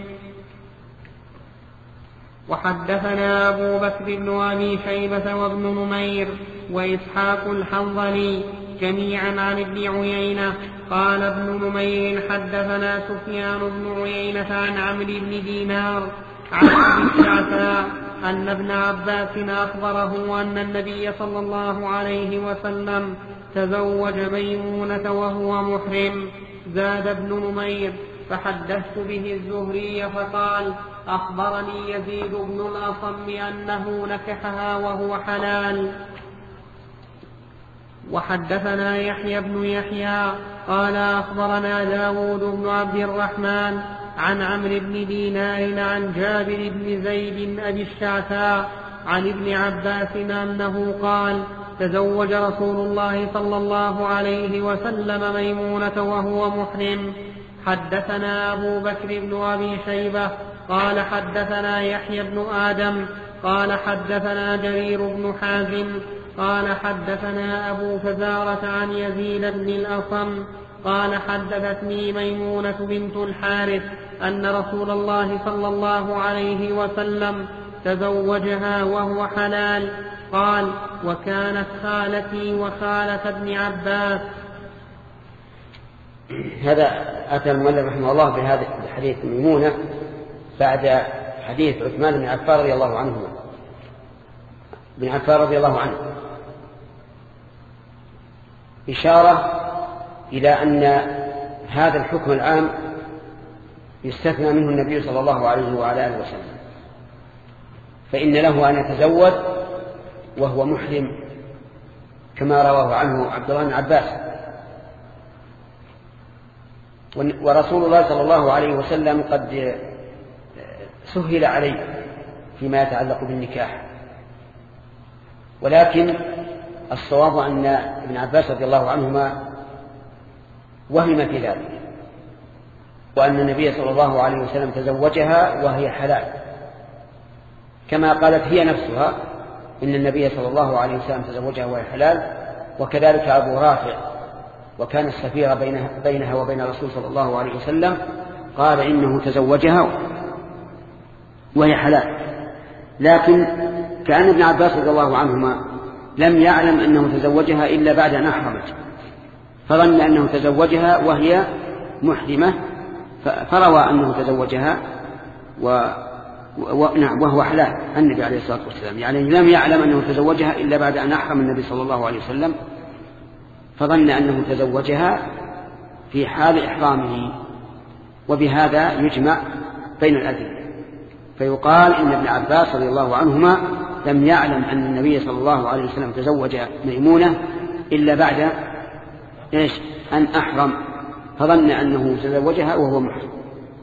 Speaker 1: وحدثنا أبو بكر بن أبي شيبة وابن نمير وإسحاق الحنظلي جميعا عن ابن عيينة قال ابن نمير حدثنا سفيان بن عيينة عن عمرو بن دينار عن أبي الشعثاء أن ابن عباس أخبره أن النبي صلى الله عليه وسلم تزوج ميمونة وهو محرم. زاد ابن نمير فحدثت به الزهري فقال أخبرني يزيد بن الأصم أنه نكحها وهو حلال. وحدثنا يحيى بن يحيى قال أخبرنا داود بن عبد الرحمن عن عمرو بن دينار عن جابر بن زيد أبي الشعثاء عن ابن عباس أنه قال تزوج رسول الله صلى الله عليه وسلم ميمونة وهو محرم. حدثنا أبو بكر بن أبي شيبة قال حدثنا يحيى بن آدم قال حدثنا جرير بن حازم قال حدثنا أبو فزارة عن يزيد بن الأصم قال حدثتني ميمونة بنت الحارث أن رسول الله صلى الله عليه وسلم تزوجها وهو حلال. قال وكانت خالتي وخالة ابن عباس.
Speaker 2: هذا أتى المؤلف رحمه الله بهذا الحديث ميمونة بعد حديث عثمان بن عفان رضي الله عنه إشارة إلى أن هذا الحكم العام يستثنى منه النبي صلى الله عليه وعلى آله وسلم، فإن له أن يتزوج وهو محرم كما رواه عنه عبد الله بن عباس. ورسول الله صلى الله عليه وسلم قد سهل عليه فيما يتعلق بالنكاح، ولكن الصواب أن ابن عباس رضي الله عنهما وهم في ذلك، وأن النبي صلى الله عليه وسلم تزوجها وهي حلال كما قالت هي نفسها إن النبي صلى الله عليه وسلم تزوجها وهي حلال. وكذلك أبو رافع وكان السفير بينها وبين الرسول صلى الله عليه وسلم قال إنه تزوجها وهي حلال، لكن كأن ابن عباس رضي الله عنهما لم يعلم أنه تزوجها إلا بعد أن أحرمت، فظن أنه تزوجها وهي محرمة فروى أنه تزوجها وهو حلال النبي عليه الصلاة والسلام، يعني لم يعلم أنه تزوجها إلا بعد أن أحرم النبي صلى الله عليه وسلم، فظن أنه تزوجها في حال إحرامه. وبهذا يجمع بين الأدلة، فيقال إن ابن عباس رضي الله عنهما لم يعلم أن النبي صلى الله عليه وسلم تزوج ميمونة إلا بعد أن أحرم، فظن أنه تزوجها وهو محرم.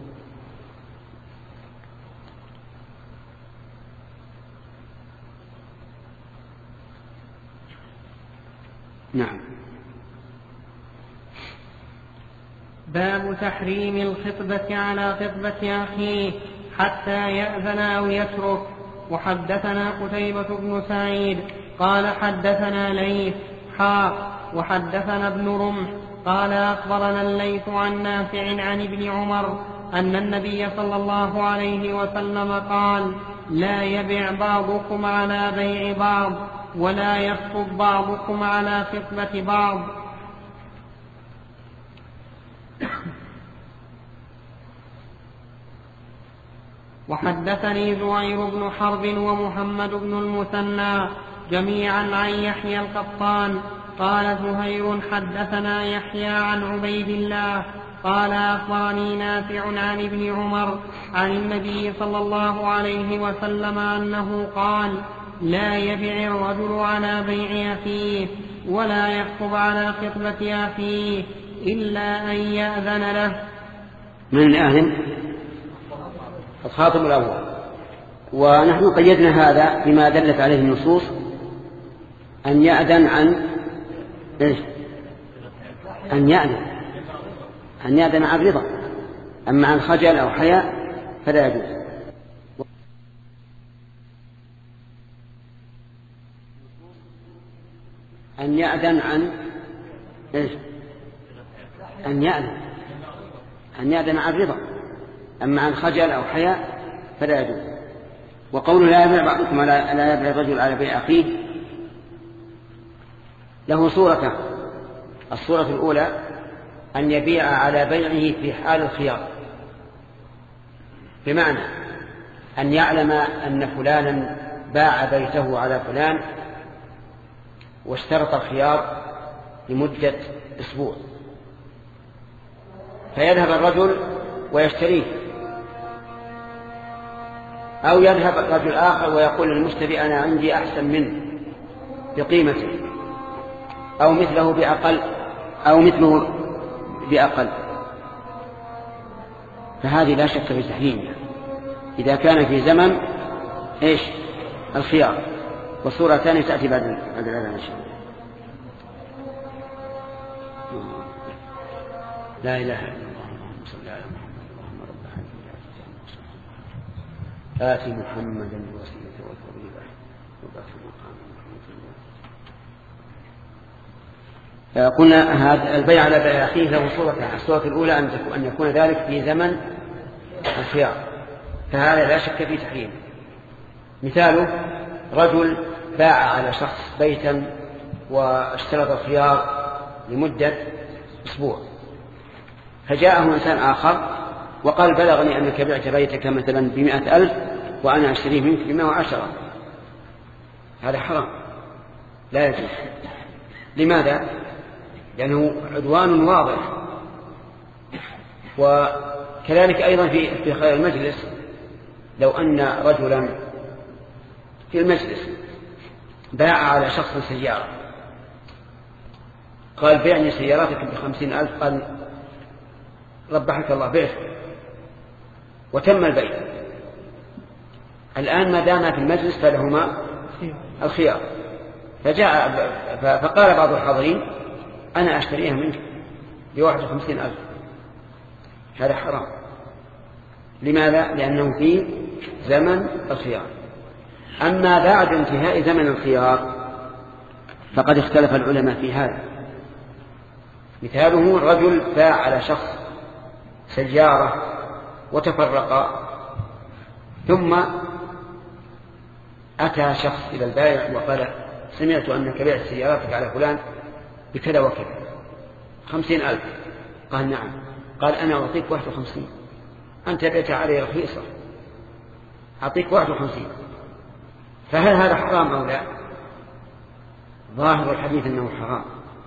Speaker 2: نعم.
Speaker 1: باب تحريم الخطبة على خطبة أخيه حتى يأذن أو يترك. وحدثنا قتيبة بن سعيد قال حدثنا ليث وحدثنا ابن رمح قال أخبرنا الليث عن نافع عن ابن عمر أن النبي صلى الله عليه وسلم قال لا يبع بعضكم على بيع بعض ولا يخطب بعضكم على خطبة بعض. وحدثني زهير بن حرب ومحمد بن المثنى جميعا عن يحيى القطان قال زهير حدثنا يحيى عن عبيد الله قال أخبرني نافع عن ابن عمر عن النبي صلى الله عليه وسلم أنه قال لا يبع الرجل على بيع أخيه ولا يخطب على خطبة أخيه إلا أن يأذن له.
Speaker 2: من أهل الخاطب الأول. ونحن قيدنا هذا بما دلت عليه النصوص أن يأذن عن أن يأذن عن رضا، أما عن خجل أو حياء فلا يجوز. أن يأذن عن أن يأذن عن رضا، أما عن خجل أو حياء فلا يجوز. وقوله لا يبيع بعضكم لا يبيع الرجل على بيع أخيه له صورتان. الصورة الأولى أن يبيع على بيعه في حال الخيار، بمعنى أن يعلم أن فلانا باع بيته على فلان واشترط الخيار لمدة أسبوع، فيذهب الرجل ويشتريه، أو يذهب الرجل آخر ويقول للمشتري أنا عندي أحسن منه بقيمته أو مثله بأقل، فهذه لا شك في تحريمها إذا كان في زمن الخيار. والصورة الثانية تأتي بعد الأذان إن شاء الله. لا إله إلا الله اللهم صل على محمد اللهم رب العالمين آتي محمدا الوسيلة والفضيلة وبعث مقام محمد. قلنا هذا البيع على بيع أخيه له صورتان. الصورة الأولى أن يكون ذلك في زمن الخيار، فهذا لا شك في تحريمه. مثاله رجل باع على شخص بيتا واشترط الخيار لمدة أسبوع، فجاءه إنسان آخر وقال بلغني أنك بعت بيتك مثلا ب100,000 وأنا أشتريه منك ب110. هذا حرام لا يجوز. لماذا؟ لأنه عدوان واضح. وكذلك أيضا في خلال المجلس، لو أن رجلا في المجلس باع على شخص سيارة، قال بيعني سيارتك ب50,000، قال ربحك الله بعت، وتم البيع. الآن ما دام في المجلس فلهما الخيار، فقال بعض الحاضرين أنا أشتريها منك ب51,000. هذا حرام. لماذا؟ لأنه في زمن الخيار. أما بعد انتهاء زمن الخيار فقد اختلف العلماء في هذا. مثاله رجل باع على شخص سيارة وتفرقا، ثم أتى شخص إلى البائع وقال سمعت أنك بعت سيارتك على فلان بكذا وكذا 50,000. قال نعم. قال أنا أعطيك 51، أنت بعت علي رخيصة، أعطيك 51. فهل هذا حرام أو لا؟ ظاهر الحديث أنه حرام،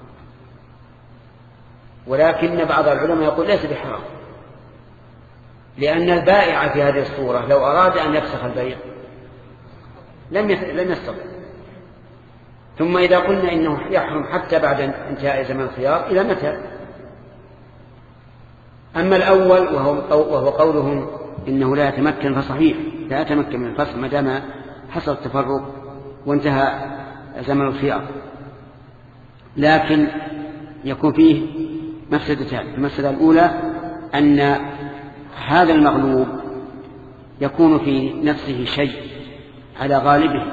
Speaker 2: ولكن بعض العلماء يقول ليس بحرام، لأن البائع في هذه الصورة لو أراد أن يفسخ البيع لم يستطع. ثم إذا قلنا إنه يحرم حتى بعد انتهاء زمن الخيار، إلى متى؟ أما الأول وهو قولهم إنه لا يتمكن، فصحيح لا يتمكن من الفسخ ما دام حصل التفرق وانتهى زمن الخيار، لكن يكون فيه مفسدتان. المفسدة الأولى أن هذا المغلوب يكون في نفسه شيء على غالبه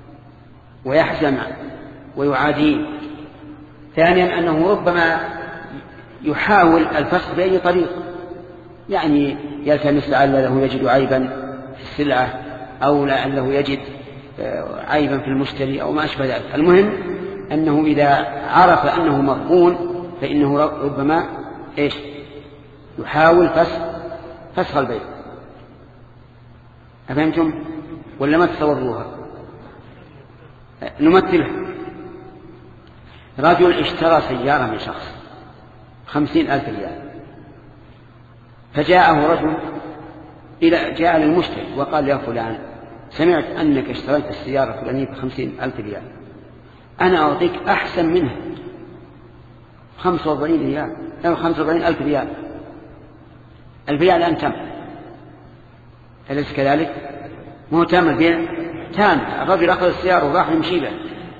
Speaker 2: ويحزن ويعاديه. ثانيا أنه ربما يحاول الفسخ بأي طريق، يعني يلتمس لعله يجد عيبا في السلعة أو لعله يجد عيبا في المشتري أو ما أشبه ذلك. المهم أنه إذا عرف أنه مضمون فإنه ربما يحاول فسخ البيع. أفهمتم ولا ما تصوروها؟ نمثلها. رجل اشترى سيارة من شخص 50,000 ريال، فجاءه رجل جاء للمشتري وقال: يا فلان، سمعت أنك اشتريت السيارة الفلانية ب50,000 ريال، أنا أعطيك أحسن منها 45 ريال أو 45,000 ريال. البيع الآن تم، أليس كذلك؟ مو تم البيع؟ تم. الرجل أخذ السيارة وراح يمشي له،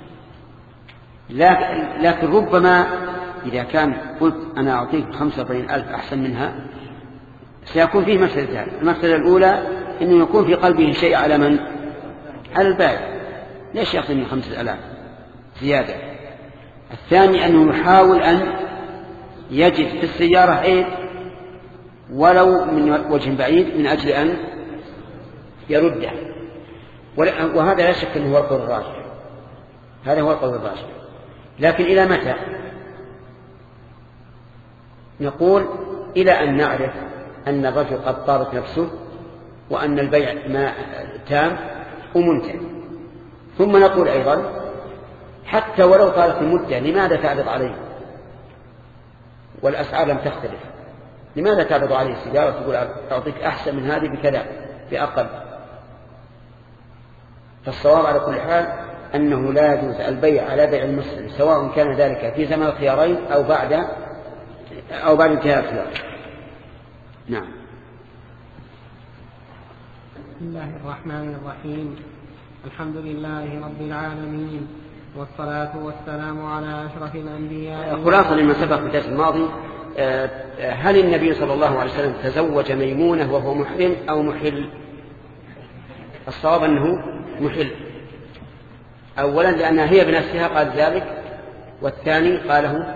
Speaker 2: لكن ربما إذا كان قلت أنا أعطيك 45,000 أحسن منها سيكون فيه مسألتان. المسألة الأولى أنه يكون في قلبه شيء على من؟ على البائع، ليش يأخذني 5,000 زيادة؟ الثاني أنه يحاول أن يجد في السيارة عيب ولو من وجه بعيد من أجل أن يرده، وهذا لا شك أنه هو القول الراجح، هذا هو القول الراجح. لكن إلى متى؟ نقول إلى أن نعرف أن الرجل قد طابت نفسه وأن البيع ما تام ومنتهي. ثم نقول أيضا حتى ولو طالت المدة لماذا تعرض عليه والأسعار لم تختلف؟ لماذا تعرض عليه السيارة تقول أعطيك أحسن من هذه بكذا بأقل؟ فالصواب على كل حال أنه لا يجوز البيع على بيع المسلم، سواء كان ذلك في زمن الخيارين أو بعد انتهاء الخيار. نعم.
Speaker 1: بسم الله الرحمن الرحيم. الحمد لله رب العالمين، والصلاة والسلام على أشرف الأنبياء.
Speaker 2: خلاصة لما سبق في الدرس الماضي، هل النبي صلى الله عليه وسلم تزوج ميمونة وهو محرم أو محل؟ الصواب أنه محل، أولا لأنها هي بنفسها قال ذلك، والثاني قاله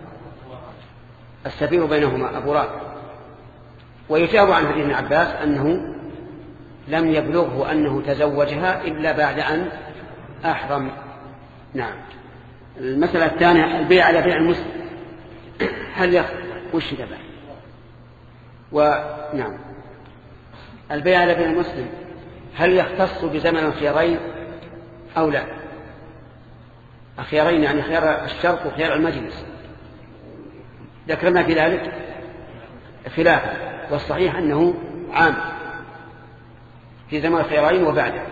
Speaker 2: السفير بينهما أبو رافع. ويجاب عن حديث ابن عباس أنه لم يبلغه أنه تزوجها إلا بعد أن أحرم. نعم. المسألة الثانية البيع على بيع المسلم، هل وش ذا؟ ونعم، البيع على بيع المسلم هل يختص بزمن الخيارين أو لا؟ الخيارين يعني خيار الشرط وخيار المجلس، ذكرنا في ذلك خلافا، والصحيح أنه عام في زمن الخيارين وبعده.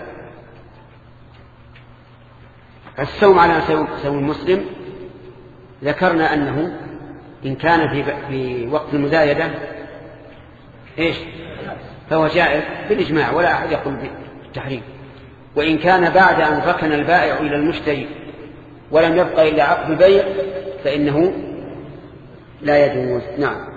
Speaker 2: السوم على سوم المسلم ذكرنا أنه إن كان في وقت المزايدة فهو جائز بالإجماع ولا أحد يقول بالتحريم، وإن كان بعد أن ركن البائع إلى المشتري ولم يبقى إلا عقد البيع فإنه لا يجوز. نعم.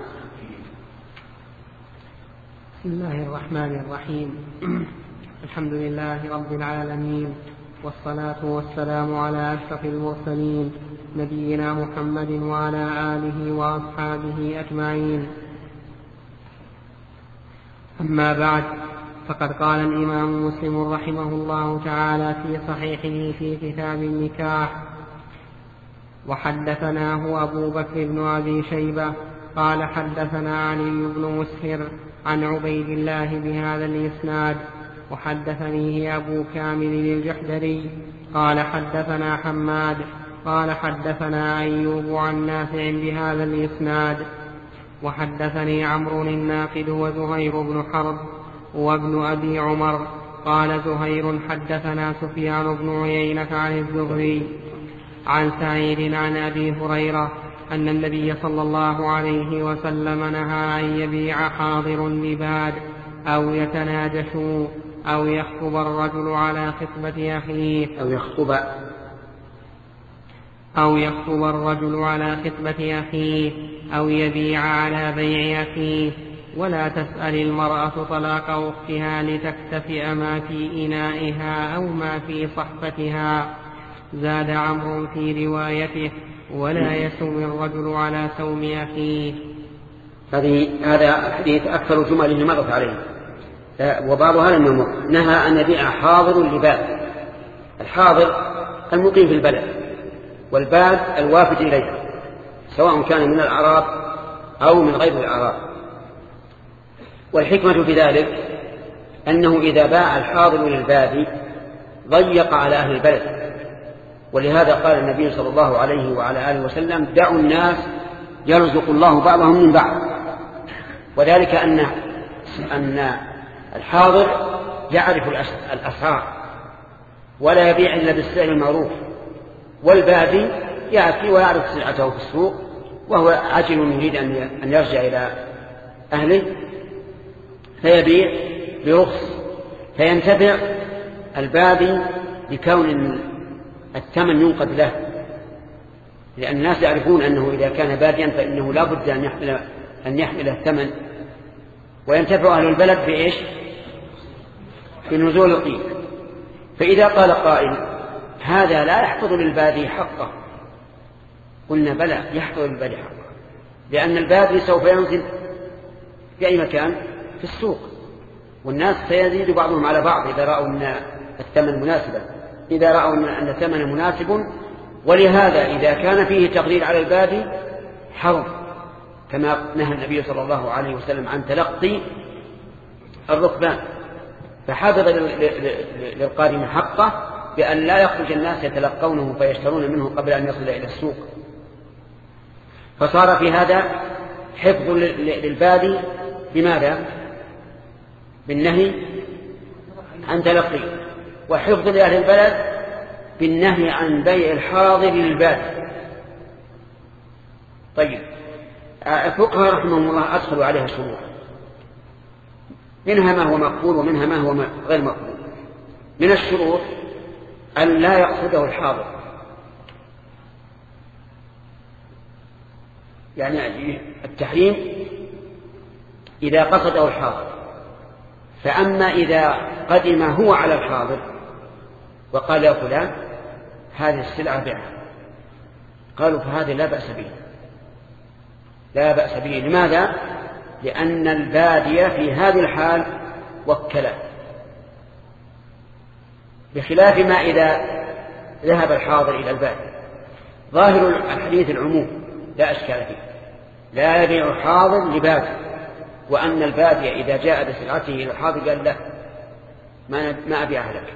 Speaker 1: بسم الله الرحمن الرحيم. الحمد لله رب العالمين، والصلاة والسلام على أشرف المرسلين نبينا محمد وعلى آله وأصحابه أجمعين. أما بعد، فقد قال الإمام مسلم رحمه الله تعالى في صحيحه في كتاب النكاح: وحدثناه أبو بكر بن أبي شيبة قال حدثنا علي بن مسهر عن عبيد الله بهذا الإسناد، وحدثنيه أبو كامل الجحدري قال حدثنا حماد قال حدثنا أيوب عن نافع بهذا الإسناد. وحدثني عمرو الناقد وزهير بن حرب وابن أبي عمر قال زهير حدثنا سفيان بن عيينة عن الزهري عن سعيد عن أبي هريرة أن النبي صلى الله عليه وسلم نهى أن يبيع حاضر لباد أو يتناجشوا أو يخطب الرجل على خطبة أخيه أو يبيع على بيع أخيه، ولا تسأل المرأة طلاق أختها لتكتفئ ما في إنائها أو ما في صحفتها. زاد عمرو في روايته: ولا يسوم الرجل على سوم أخيه.
Speaker 2: هذا الحديث أكثر جمله مرت عليه، وبعض هذا النمط نهى أن يبيع حاضر لباد. الحاضر المقيم في البلد، والباد الوافد إليه، سواء كان من الأعراب أو من غير الأعراب. والحكمة في ذلك أنه إذا باع الحاضر للبادي ضيق على أهل البلد، ولهذا قال النبي صلى الله عليه وعلى آله وسلم: دعوا الناس يرزق الله بعضهم من بعض. وذلك أن الحاضر يعرف الأسعار ولا يبيع إلا بالسعر المعروف، والبادي يأتي ويعرف سلعته في السوق وهو عاجل يريد أن يرجع إلى أهله فيبيع برخص، فينتفع البادي بكون الثمن ينقذ له، لأن الناس يعرفون أنه إذا كان باديا فإنه لا بد أن يحمل الثمن، وينتفع أهل البلد بإيش؟ بنزول القيمة. فإذا قال قائل: هذا لا يحفظ للبادي حقه، قلنا: بلى، يحفظ للبادي حقه، لأن البادي سوف ينزل في أي مكان في السوق، والناس سيزيد بعضهم على بعض إذا رأوا أن الثمن مناسبا، إذا رأوا أن الثمن مناسب. ولهذا إذا كان فيه تقدير على البادي حرم، كما نهى النبي صلى الله عليه وسلم عن تلقي الركبان، فحافظ للقادم حقه بأن لا يخرج الناس يتلقونه فيشترون منه قبل أن يصل إلى السوق. فصار في هذا حفظ للبادي بماذا؟ بالنهي عن تلقي، وحفظ لأهل البلد بالنهي عن بيع الحاضر للبادي. طيب، الفقهاء رحمهم الله أدخلوا عليها شروط، منها ما هو مقبول ومنها ما هو غير مقبول. من الشروط أن لا يقصده الحاضر، يعني التحريم إذا قصده الحاضر. فأما إذا قدم هو على الحاضر وقال: يا فلان هذه السلعة بيعها، قالوا: فهذا لا بأس به، لا بأس به. لماذا؟ لأن البادية في هذه الحال وكله، بخلاف ما إذا ذهب الحاضر إلى البادية. ظاهر الحديث العموم لا أشكال فيه، لا يبيع حاضر لبادي، وأن البادية إذا جاء بسلعته إلى الحاضر قال: لا، ما أبيعها لك.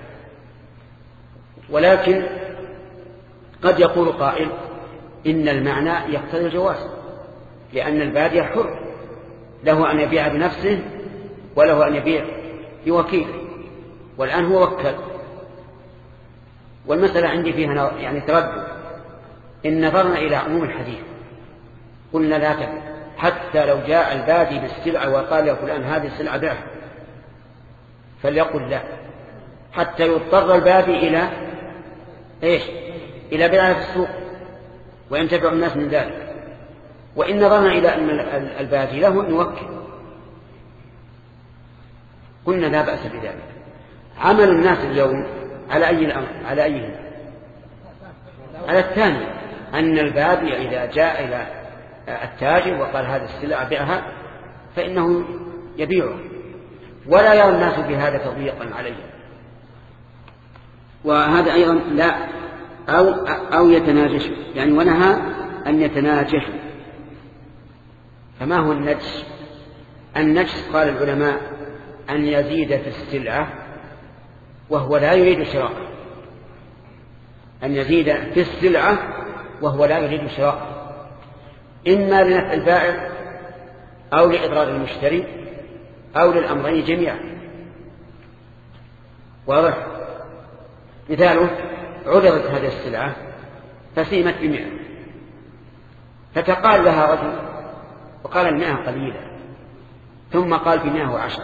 Speaker 2: ولكن قد يقول قائل: إن المعنى يقتضي الجواز، لأن البادية حر، له أن يبيع بنفسه وله أن يبيع بوكيل، والآن هو وكل. والمسألة عندي فيها يعني تردد. إن نظرنا إلى عموم الحديث قلنا: لا تبيع، حتى لو جاء البادي بالسلعة وقال: يا فلان هذه السلعة بيعها، فليقل لا، حتى يضطر البادي إلى إيش؟ إلى بيعها في السوق وينتفع الناس من ذلك. وإن نظرنا إلى أن البادي له أن يوكل قلنا: لا بأس بذلك. عمل الناس اليوم على أي الأمر؟ على أيه؟ على الثاني، أن البادي إذا جاء إلى التاجر وقال: هذه السلعة بيعها، فإنه يبيعه، ولا يرى الناس بهذا تضييقا عليه. وهذا أيضا لا أو يتناجش، يعني ونهى أن يتناجشوا. فما هو النجش؟ النجش قال العلماء أن يزيد في السلعة وهو لا يريد شراء، أن يزيد في السلعة وهو لا يريد شراء، إما لنفع البائع أو لإضرار المشتري أو للأمرين جميعا. واضح؟ مثاله: عرضت هذه السلعة فسيمت ب100، فتقال لها رجل وقال: 100 قليلة، ثم قال: ب110،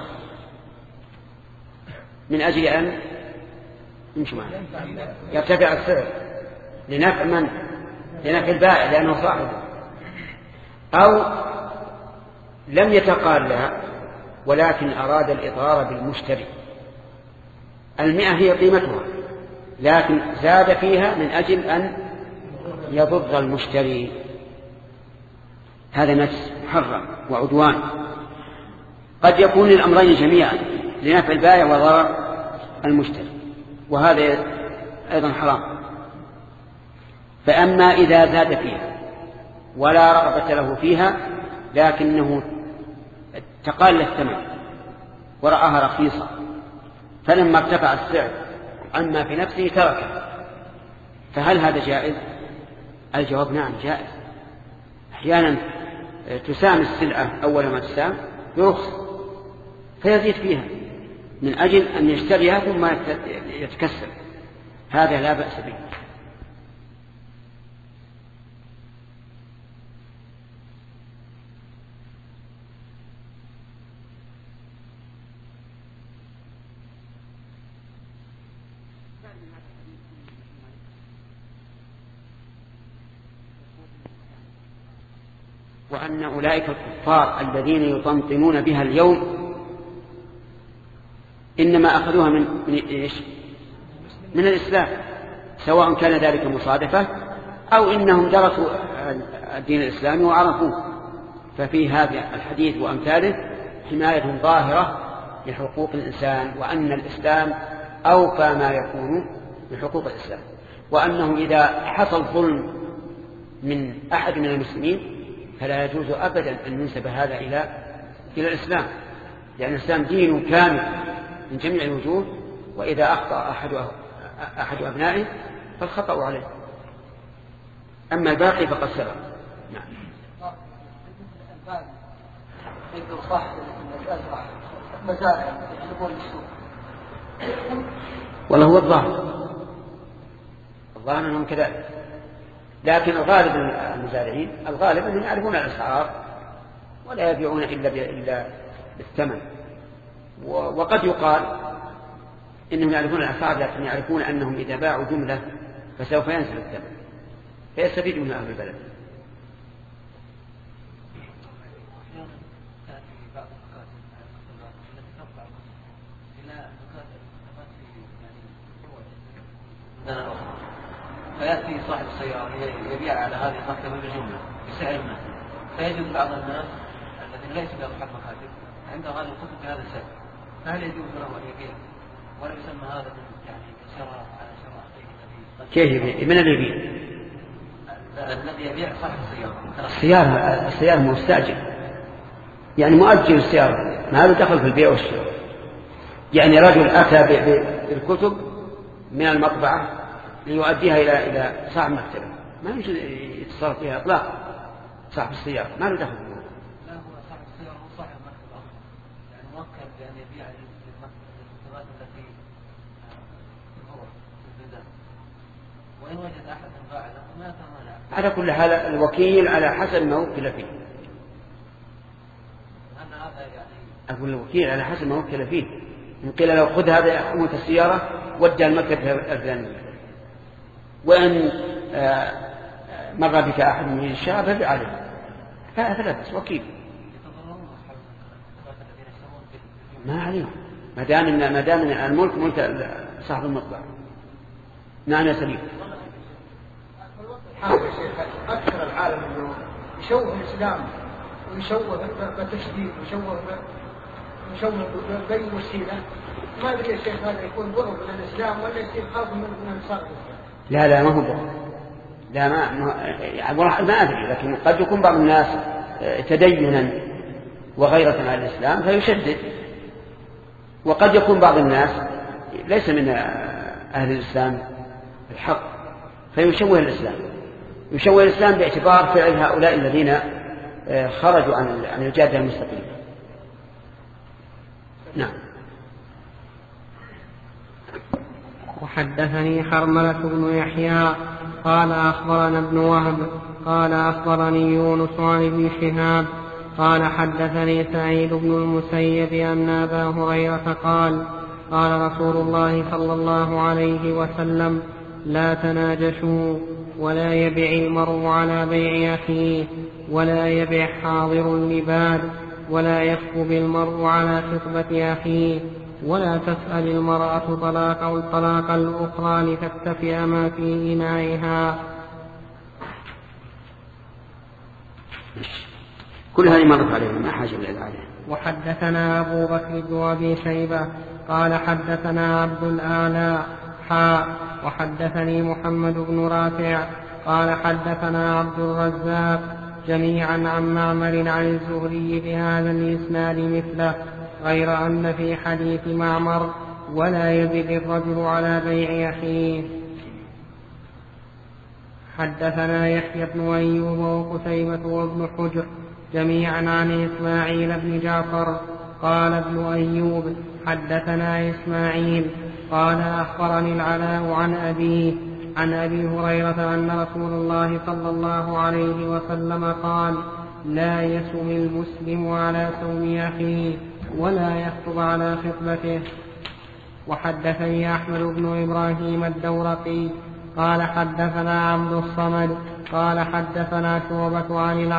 Speaker 2: من أجل أن يرتفع السعر لنفع من؟ لنفع البائع لأنه صاحبه. أو لم يتقال لها ولكن أراد الإضرار بالمشتري، 100 هي قيمتها، لكن زاد فيها من أجل أن يضر المشتري، هذا نجس محرم وعدوان. قد يكون الأمرين جميعا لنفع البائع وضرر المشتري، وهذا أيضا حرام. فأما إذا زاد فيها ولا رغبة له فيها لكنه تقال الثمن ورآها رخيصة، فلما ارتفع السعر عما في نفسه تركه، فهل هذا جائز؟ الجواب نعم جائز. أحيانا تسام السلعة أول ما تسام برخص فيزيد فيها من أجل أن يشتريها ثم يتكسر، هذا لا بأس به. وأن أولئك الكفار الذين يطمطمون بها اليوم إنما أخذوها من الإسلام، سواء كان ذلك مصادفة أو إنهم درسوا الدين الإسلامي وعرفوه. ففي هذا الحديث وأمثاله حماية ظاهرة لحقوق الإنسان، وأن الإسلام أوفى ما يكون بحقوق الإسلام، وأنه إذا حصل ظلم من أحد من المسلمين فلا يجوز أبدا أن ينسب هذا إلى الإسلام، لأن الإسلام دين كامل من جميع الوجوه، وإذا أخطأ أحد أبنائه فالخطأ عليه، أما الباقي فقد سبق. نعم. والله هو الظاهر أنهم كذلك، لكن الغالب المزارعين الغالب أنهم يعرفون الأسعار ولا يبيعون إلا بالثمن. وقد يقال إنهم يعرفون الأسعار لكن يعرفون أنهم إذا باعوا جملة فسوف ينزل الثمن فيستفيد من أهل البلد.
Speaker 5: فيأتي صاحب السيارة يبيع على هذه المكتبة بالجملة بسعر ما، فيجد بعض الناس الذين ليسوا بأصحاب مكاتب عندهم هذه الكتب بهذا السعر، فهل يجوز له أن يبيع ولا يسمى هذا يعني شراء على شراء؟
Speaker 2: كيف يبيع؟ من الذي يبيع؟
Speaker 5: الذي يبيع صاحب السيارة.
Speaker 2: السيارة مستأجر، يعني مؤجر السيارة، ما له دخل في البيع والشراء. يعني رجل أتى بالكتب من المطبعة ليؤديها إلى صاحب المكتبة، ما يمكن يتصرف فيها إطلاقا. صاحب السيارة ما له دخل.
Speaker 5: لا، هو صاحب السيارة هو صاحب المكتبة أصلا، يعني موكل بأن يبيع للمكتبات التي هو في البلدان، وإن وجد أحد باع له ما يتمانع.
Speaker 2: على كل حال الوكيل على حسب ما وكل فيه. أقول الوكيل على حسب ما وكل فيه. إن قيل لو خذ هذا حمولة السيارة ودى المكتبة الفلانية، وأن مر بك أحد من الشعب فبع عليه، فلا بس وكيل ما عليه، ما دام الملك ملك صاحب المطبع. نعم يا سليم.
Speaker 6: أكثر العالم اليوم يشوه الإسلام ويشوه بالتشديد ويشوه بأي وسيلة. ما أدري يا شيخ هذا يكون ضرر من الإسلام ولا يصير خاف من الإنسان؟
Speaker 2: لا ما هو ضرر، لا ما أدري، لكن قد يكون بعض الناس تدينا وغيرة على الإسلام فيشدد، وقد يكون بعض الناس ليس من أهل الإسلام الحق فيشوه الإسلام، يشوه الإسلام باعتبار فعل هؤلاء الذين خرجوا عن الجادة المستقيمة. نعم.
Speaker 1: وحدثني حرملة بن يحيى قال أخبرنا ابن وهب قال أخبرني يونس عن ابن شهاب قال حدثني سعيد بن المسيب أن أبا هريرة قال قال رسول الله صلى الله عليه وسلم لا تناجشوا ولا يبع المرء على بيع أخيه ولا يبع حاضر لباد ولا يخطب المرء على خطبة أخيه ولا تسأل المرأة طلاق الأخرى لتتفئ ما في إنائها.
Speaker 2: كل هذه مرت علينا ما حاجة إلى العادة.
Speaker 1: وحدثنا أبو بكر بن أبي شيبة قال حدثنا عبد الأعلى وحدثني محمد بن رافع قال حدثنا عبد الرزاق جميعا عن معمر عن الزهري بهذا الإسناد مثله، غير أن في حديث معمر ولا يزد الرجل على بيع أخيه. حدثنا يحيى بن أيوب وقتيبة وابن حجر جميعا عن إسماعيل بن جعفر قال ابن أيوب حدثنا إسماعيل قال أخبرني العلاء عن أبيه عن أبي هريرة أن رسول الله صلى الله عليه وسلم قال: لا يسم المسلم على سوم أخيه ولا يخطب على خطبته. وحدثني أحمد بن إبراهيم الدورقي قال حدثنا عبد الصمد قال حدثنا شعبة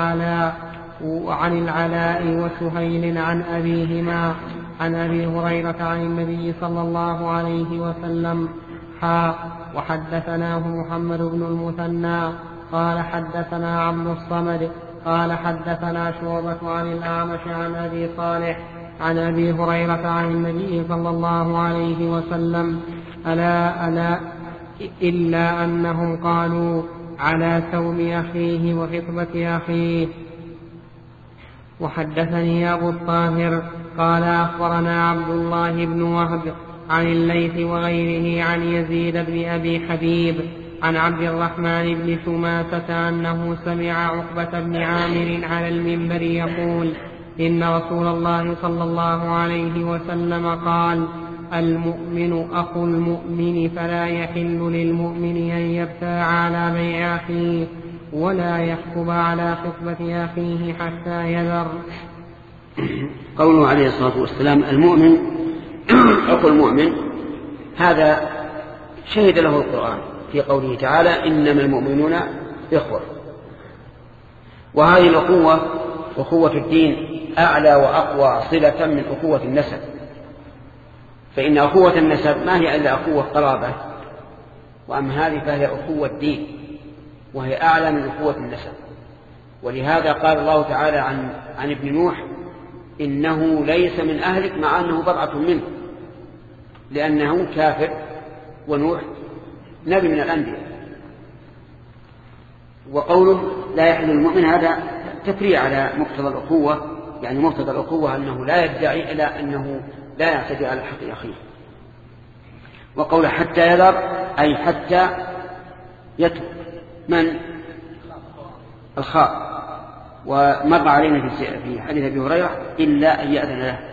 Speaker 1: عن العلاء وسهيل عن أبيهما عن أبي هريرة عن النبي صلى الله عليه وسلم وحدثناه محمد بن المثنى قال حدثنا عبد الصمد قال حدثنا شعبة عن الأعمش عن أبي صالح عن أبي هريرة عن النبي صلى الله عليه وسلم: ألا إلا أنهم قالوا على سوم أخيه وخطبة أخيه. وحدثني أبو الطاهر قال أخبرنا عبد الله بن وهب عن الليث وغيره عن يزيد بن أبي حبيب عن عبد الرحمن بن ثماسة أنه سمع عقبة بن عامر على المنبر يقول: إن رسول الله صلى الله عليه وسلم قال: المؤمن أخو المؤمن فلا يحل للمؤمن أن يبتاع على بيع أخيه ولا يخطب على خطبة أخيه حتى يذر.
Speaker 2: قوله عليه الصلاة والسلام المؤمن أخو المؤمن، هذا شهد له القرآن في قوله تعالى: إنما المؤمنون إخوة. وهذه الأخوة أخوة الدين أعلى وأقوى صلة من أخوة النسب، فإن أخوة النسب ما هي إلا أخوة قرابة، وأما هذه فهي أخوة الدين وهي أعلى من أخوة النسب. ولهذا قال الله تعالى عن ابن نوح: إنه ليس من أهلك، مع أنه بضعة منه، لأنه كافر ونوح نبي من الأنبياء. وقوله لا يحل المؤمن هذا تفريع على مقتضى الأخوة، يعني مقتضى الأخوة أنه لا يدعي إلى أنه لا يعتدي على حق أخيه. وقوله حتى يذر أي حتى يترك من الخاء. ومر علينا في حديث أبي هريرة: إلا أن يأذن له،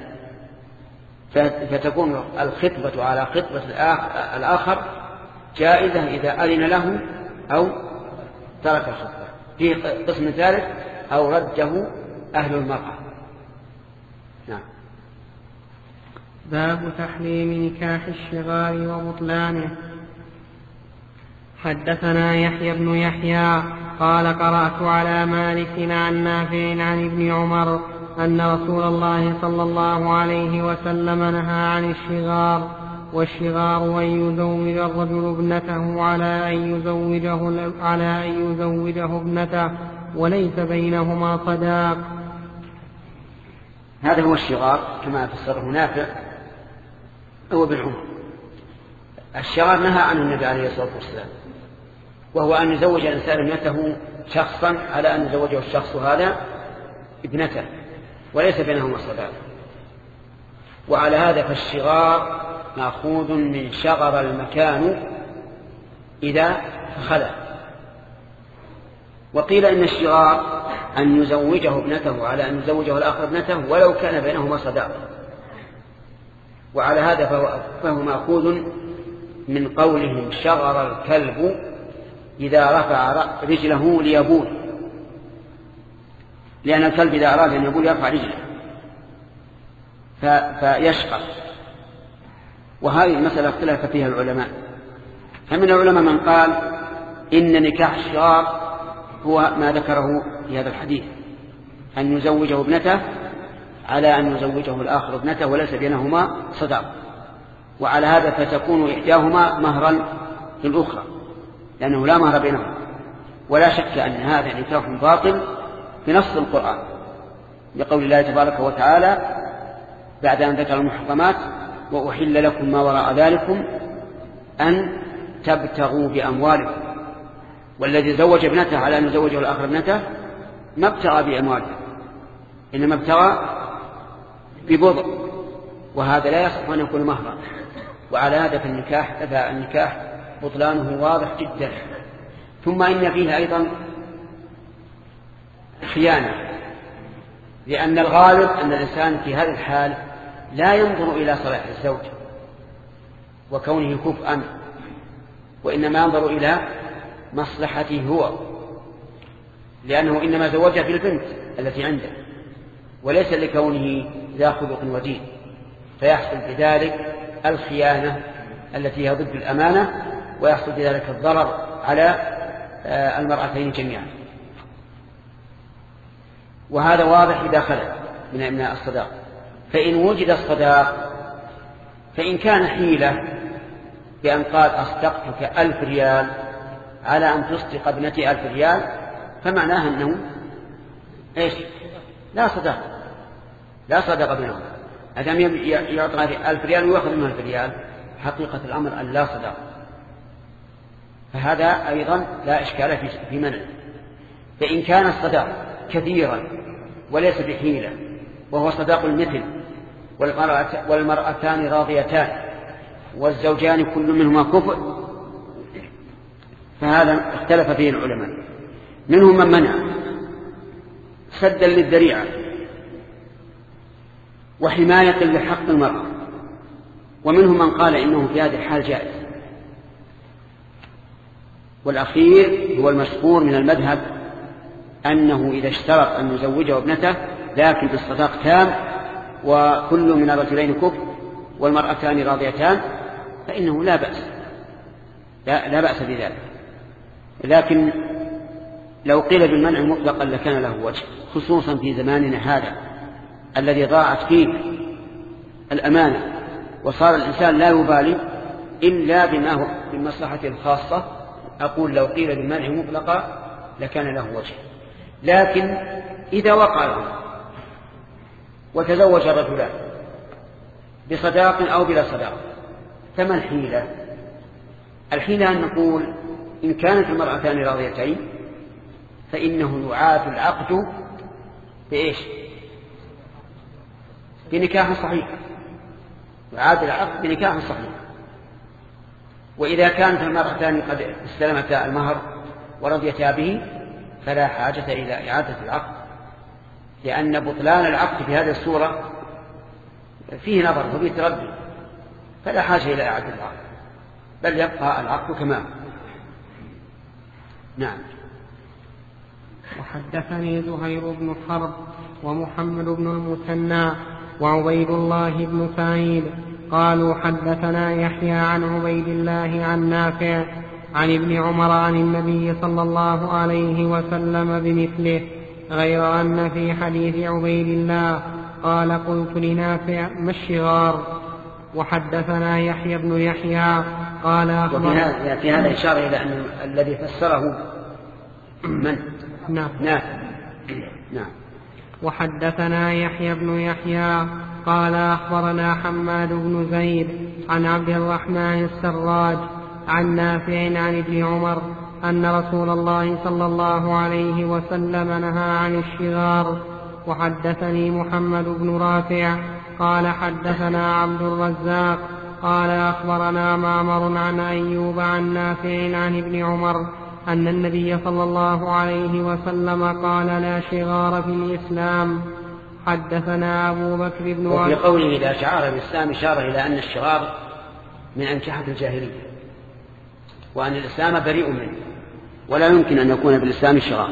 Speaker 2: فتكون الخطبة على خطبة الآخر جائزة إذا أذن له أو ترك الخطبة. في قسم ثالث: أو رده أهل المرأة. نعم.
Speaker 1: باب تحريم نكاح الشغار وبطلانه. حدثنا يحيى بن يحيى قال قرأت على مالك عن نافع عن ابن عمر أن رسول الله صلى الله عليه وسلم نهى عن الشغار. والشغار أن يزوج الرجل ابنته على أن يزوجه ابنته وليس بينهما صداق.
Speaker 2: هذا هو الشغار كما فسره نافع هو ابن عمر. الشغار نهى عنه النبي عليه الصلاة والسلام، وهو أن يزوج الإنسان ابنته شخصا على أن يزوجه الشخص هذا ابنته وليس بينهما صداق. وعلى هذا فالشغار مأخوذ من شغر المكان إذا خلا. وقيل إن الشغار أن يزوجه ابنته على أن يزوجه الآخر ابنته ولو كان بينهما صداق. وعلى هذا فهو مأخوذ من قولهم شغر الكلب إذا رفع رجله ليبول، لأن الكلب إذا أراد أن يبول يرفع رجله فيشقر. وهذه المسألة اختلف فيها العلماء، فمن العلماء من قال إن نكاح الشغار هو ما ذكره في هذا الحديث، أن يزوجه ابنته على أن يزوجه الآخر ابنته وليس بينهما صداق. وعلى هذا فتكون إحداهما مهرا للأخرى، لأنه لا مهر بينهما. ولا شك أن هذا نكاح باطل في نص القرآن لقول الله تبارك وتعالى بعد أن ذكر المحرمات وأحل لكم ما وراء ذلكم أن تبتغوا بأموالكم. والذي زوج ابنته على أن يزوجه الآخر ابنته ما ابتغى بأمواله إنما ابتغى ببضع، وهذا لا يصح أن يكون مهرا. وعلى هذا فالنكاح بطلانه واضح جدا. ثم إن فيه أيضا خيانة، لأن الغالب أن الإنسان في هذه الحال لا ينظر إلى صلاح الزوج وكونه كفءا، وإنما ينظر إلى مصلحته هو، لأنه إنما زوجها في البنت التي عنده وليس لكونه ذا خلق ودين، فيحصل بذلك الخيانة التي هي ضد الأمانة، ويحصل بذلك الضرر على المرأتين جميعا. وهذا واضح إذا خلت من الصداق. فإن وجد الصداق فإن كان حيلة بأن قال أصدقتك 1000 ريال على أن تصدق ابنتي 1000 ريال، فمعناها أنه إيش؟ لا صدق بينهم. أدام يعطى 1000 ريال ويأخذ منه 1000 ريال، حقيقة الأمر أن لا صدق. فهذا أيضا لا إشكال في منع. فإن كان الصداق كثيرا وليس بحيلة وهو صداق المثل والمرأتان راضيتان والزوجان كل منهما كفء، فهذا اختلف فيه العلماء. منهم من منع سدا للذريعة وحماية لحق المرأة، ومنهم من قال إنه في هذه الحال جائز. والأخير هو المشهور من المذهب أنه إذا اشترط أن يزوجه ابنته لكن بالصداق تام وكل من الرجلين كفء والمرأتان راضيتان فإنه لا بأس بذلك. لكن لو قيل بالمنع مطلقا لكان له وجه، خصوصا في زماننا هذا الذي ضاعت فيه الأمانة وصار الإنسان لا يبالي إلا بما هو بالمصلحة الخاصة. أقول لو قيل بالمنع مطلقا لكان له وجه. لكن إذا وقع الأمر وتزوج الرجلان بصداق أو بلا صداق فما الحيلة؟ الحيلة أن نقول إن كانت المرأتان راضيتين فإنه يعاد العقد بإيش؟ بنكاح صحيح، يعاد العقد بنكاح صحيح. وإذا كانت المرأتان قد استلمتا المهر ورضيتا به فلا حاجة إلى إعادة العقد، لأن بطلان العقد في هذه الصورة فيه نظر وفيه تردد، فلا حاجة إلى إعادة العقد، بل يبقى العقد كما. نعم.
Speaker 1: وحدثني زهير بن حرب ومحمد بن المثنى وعبيد الله بن سعيد قالوا حدثنا يحيى عن عبيد الله عن نافع عن ابن عمر عن النبي صلى الله عليه وسلم بمثله، غير أن في حديث عبيد الله قال قلت لنافع ما الشغار. وحدثنا يحيى بن يحيى قال
Speaker 2: في هذا إشارة إلى أن الذي فسره من؟ نافع. نعم.
Speaker 1: وحدثنا يحيى بن يحيى قال أخبرنا حماد بن زيد عن عبد الرحمن السراج عن نافع عن ابن عمر أن رسول الله صلى الله عليه وسلم نهى عن الشغار. وحدثني محمد بن رافع قال حدثنا عبد الرزاق قال أخبرنا معمر عن أيوب عن نافع عن ابن عمر أن النبي صلى الله عليه وسلم قال لا شغار في الإسلام. حدثنا أبو بكر بن
Speaker 2: وفي قوله لا شعار بالإسلام إشارة إلى أن الشغار من أنكحة الجاهلية، وأن الإسلام بريء منه ولا يمكن أن يكون بالإسلام شغار.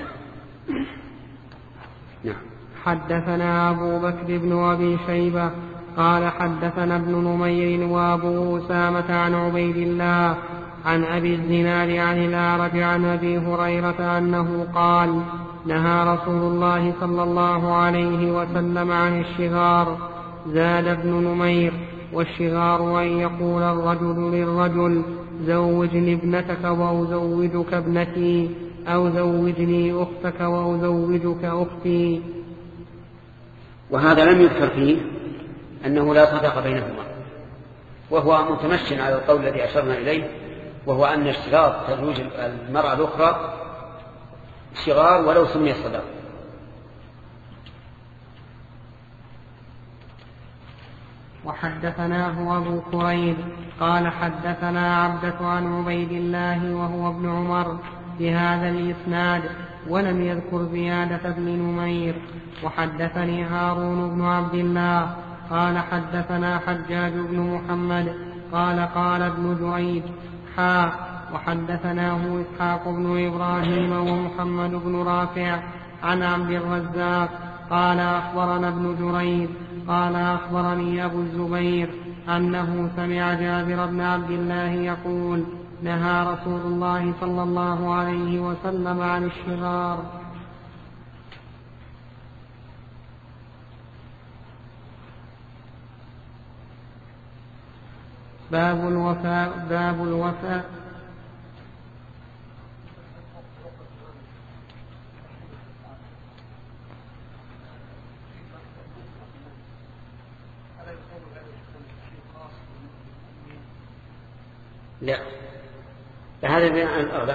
Speaker 2: نعم.
Speaker 1: حدثنا أبو بكر بن أبي شيبة قال حدثنا ابن نمير وأبو أسامة عن عبيد الله عن أبي الزناد عن الأعرج عن أبي هريرة أنه قال نهى رسول الله صلى الله عليه وسلم عن الشغار. زاد ابن نمير والشغار أن يقول الرجل للرجل زوجني ابنتك وأزوجك ابنتي، أو زوجني أختك وأزوجك أختي.
Speaker 2: وهذا لم يذكر فيه أنه لا صداق بينهما، وهو متمشن على القول الذي أشرنا إليه، وهو أن اشتراط تزويج المرأة الأخرى شغار ولو سمي الصداق.
Speaker 1: وحدثناه أبو كريب قال حدثنا عبدة عن عبيد الله وهو ابن عمر بهذا الإسناد ولم يذكر زيادة بن نمير. وحدثني هارون بن عبد الله قال حدثنا حجاج بن محمد قال ابن جريج وحدثناه إسحاق بن إبراهيم ومحمد بن رافع عن عبد الرزاق قال أخبرنا ابن جريج قال أخبرني أبو الزبير أنه سمع جابر بن عبد الله يقول نهى رسول الله صلى الله عليه وسلم عن الشغار. باب الوفاء
Speaker 2: لا هذا بناء على الأغلب.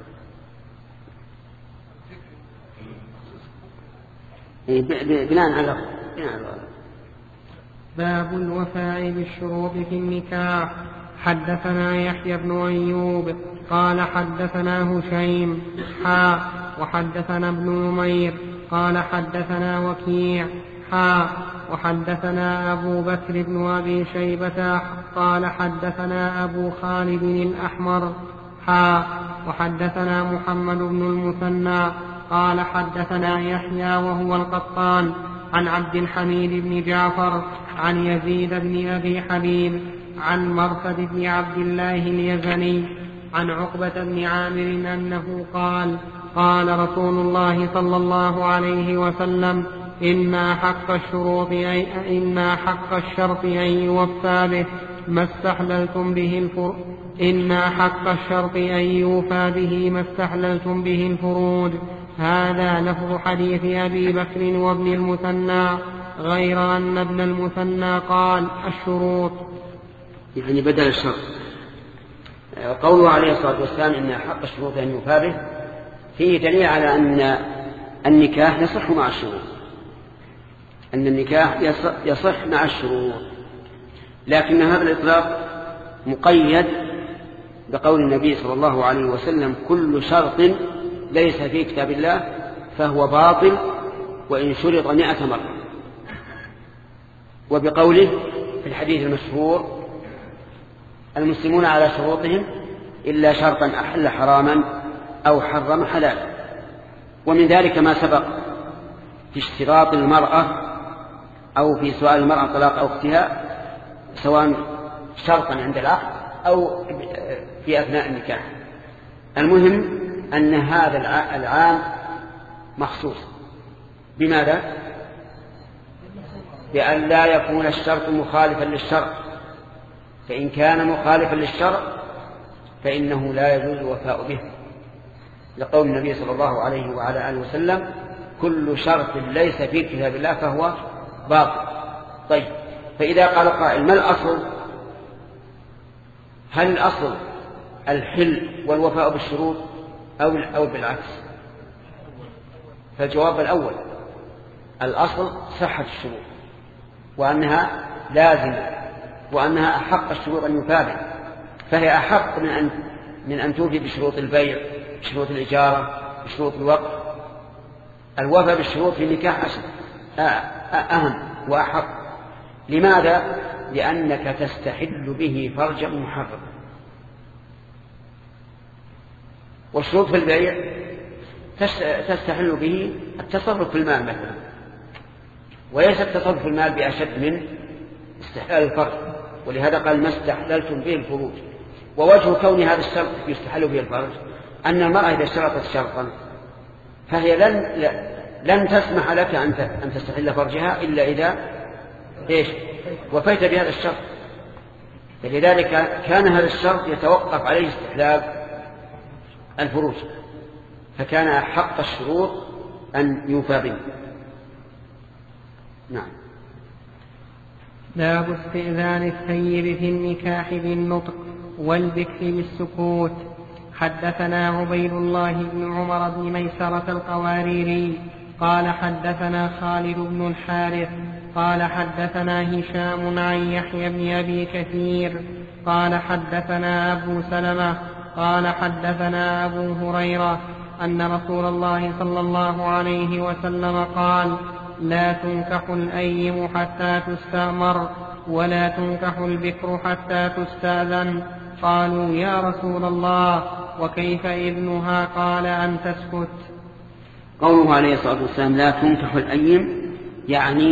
Speaker 2: بناء على الأغلب.
Speaker 1: باب الوفاء بالشروط في النكاح. حدثنا يحيى بن أيوب قال حدثنا هشيم وحدثنا ابن نمير قال حدثنا وكيع وحدثنا أبو بكر بن أبي شيبة قال حدثنا أبو خالد الأحمر وحدثنا محمد بن المثنى قال حدثنا يحيى وهو القطان عن عبد الحميد بن جعفر عن يزيد بن أبي حبيب عن مرثد بن عبد الله اليزني عن عقبة بن عامر أنه قال رسول الله صلى الله عليه وسلم إن حق الشرط أن يوفى به ما استحللتم به الفروج. هذا لفظ حديث أبي بكر وابن المثنى غير أن ابن المثنى قال الشروط
Speaker 2: يعني بدل الشرط. قوله عليه الصلاة والسلام إن حق الشروط أن يوفى به فيه دليل على أن النكاح يصح مع الشروط، أن النكاح يصح مع الشروط، لكن هذا الإطلاق مقيد بقول النبي صلى الله عليه وسلم كل شرط ليس في كتاب الله فهو باطل وإن شرط 100 مرة، وبقوله في الحديث المشهور المسلمون على شروطهم إلا شرطا أحل حراما أو حرم حلالا. ومن ذلك ما سبق في اشتراط المرأة أو في سؤال المرأة طلاق أختها سواء شرطا عند العقد أو في أثناء النكاح. المهم أن هذا العام مخصوص بماذا؟ بأن لا يكون الشرط مخالفا للشرع، فإن كان مخالفا للشرع فإنه لا يجوز الوفاء به، لقول النبي صلى الله عليه وعلى آله وسلم كل شرط ليس في كتاب الله فهو باطل. طيب، فإذا قال قائل ما الأصل؟ هل الأصل الحل والوفاء بالشروط أو بالعكس؟ فالجواب الأول، الأصل صحة الشروط وأنها لازمة وأنها أحق الشروط أن يوفى بها، فهي أحق من أن توفي بشروط البيع، بشروط الإجارة، بشروط الوقف. الوفاء بالشروط في النكاح أهم وأحق. لماذا؟ لأنك تستحل به فرجا محرما. والشروط في البيع تستحل به التصرف في المال مثلا، وليس التصرف في المال بأشد من استحلال الفرج، ولهذا قال ما استحللتم به الفروج. ووجه كون هذا الشرط يستحل به الفرج أن المرأة إذا اشترطت شرطا فهي لن تسمح لك أن تستحل فرجها إلا إذا وفيت بهذا الشرط. فلذلك كان هذا الشرط يتوقف عليه استحلال الفروج، فكان أحق الشروط أن يوفى به. نعم.
Speaker 1: باب استئذان الثيب في النكاح بالنطق والبكر بالسكوت. حدثنا عبيد الله بن عمر بن ميسرة القواريري قال حدثنا خالد بن الحارث قال حدثنا هشام عن يحيى بن أبي كثير قال حدثنا أبو سلمة قال حدثنا أبو هريرة أن رسول الله صلى الله عليه وسلم قال: لا تنكح الأيم حتى تستأمر ولا تنكح البكر حتى تستأذن. قالوا: يا رسول الله وكيف إذنها؟ قال: أن تسكت.
Speaker 2: قوله عليه الصلاة والسلام لا تنكح الأيم يعني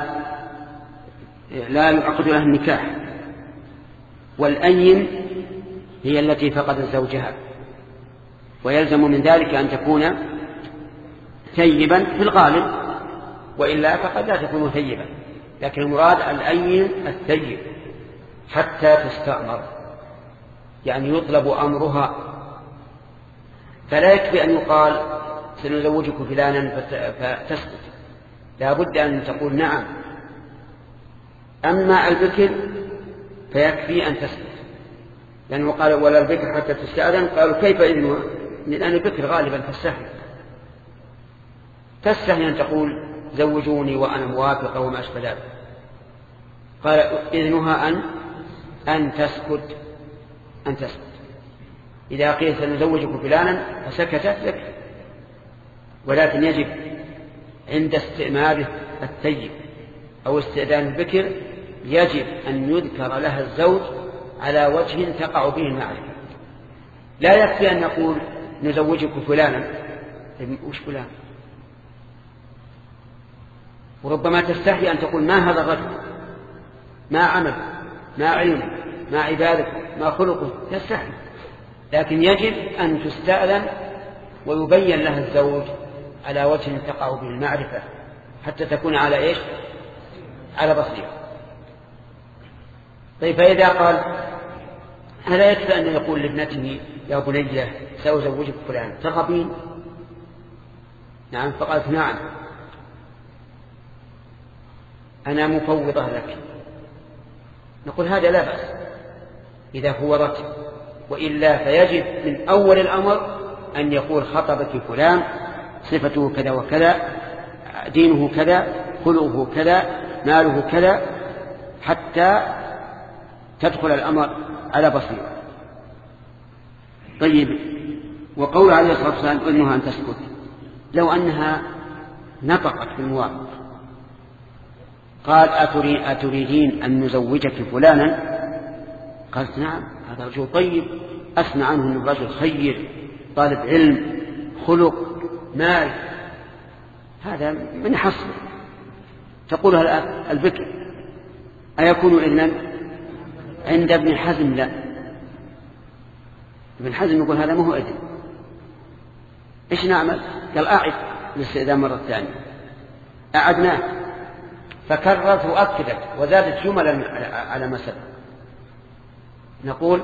Speaker 2: لا يعقد لها النكاح. والأيم هي التي فقدت زوجها، ويلزم من ذلك أن تكون ثيبا في الغالب، وإلا فقد لا تكون ثيبا، لكن المراد الأيم الثيب حتى تستأمر، يعني يطلب أمرها. فلا يكفي أن يقال سنزوجك فلانا فتسكت، لا بد أن تقول نعم. أما البكر فيكفي أن تسكت، لأنه قال ولا البكر حتى تستأذن. قالوا كيف إذنها؟ لأن البكر غالبا تستحي أن تقول زوجوني وأنا موافقة وما أشبه ذلك. قال إذنها أن تسكت. إذا قيل سنزوجك فلانا فسكتت لك، ولكن يجب عند استئمار الثيب أو استئذان البكر يجب أن يذكر لها الزوج على وجه تقع به المعرفة. لا يكفي أن نقول نزوجك فلانا، وش فلان؟ وربما تستحي أن تقول ما هذا الرجل، ما عمل، ما علم، ما عبادته، ما خلقه، تستحي. لكن يجب أن تستأذن ويبين لها الزوج على وجه تقع به المعرفة، حتى تكون على إيش؟ على بصيرة. طيب فإذا قال ألا يكفي أن يقول لابنته يا بنية سأزوجك فلان، ترغبين؟ نعم. فقالت نعم أنا مفوضة لك. نقول هذا لا بأس إذا فوضت، وإلا فيجب من أول الأمر أن يقول خطبك فلان، صفته كذا وكذا، دينه كذا، خلقه كذا، ماله كذا، حتى تدخل الأمر على بصيرة. طيب، وقول عليه الصلاة والسلام إنها أن تسكت، لو أنها نطقت بالموافق قال أتريدين أن نزوجك فلانا؟ قالت نعم، هذا رجل طيب أسمع عنه أنه رجل خير، طالب علم، خلق، مال، هذا من حصل. تقولها البكر. أيكون إذنا؟ عند ابن حزم لا، ابن حزم يقول هذا ما هو إذن. إيش نعمل؟ قال أعد الاستئذان مرة ثانية. أعدناه فكررت وأكدت وزادت جملا على ما سبق. نقول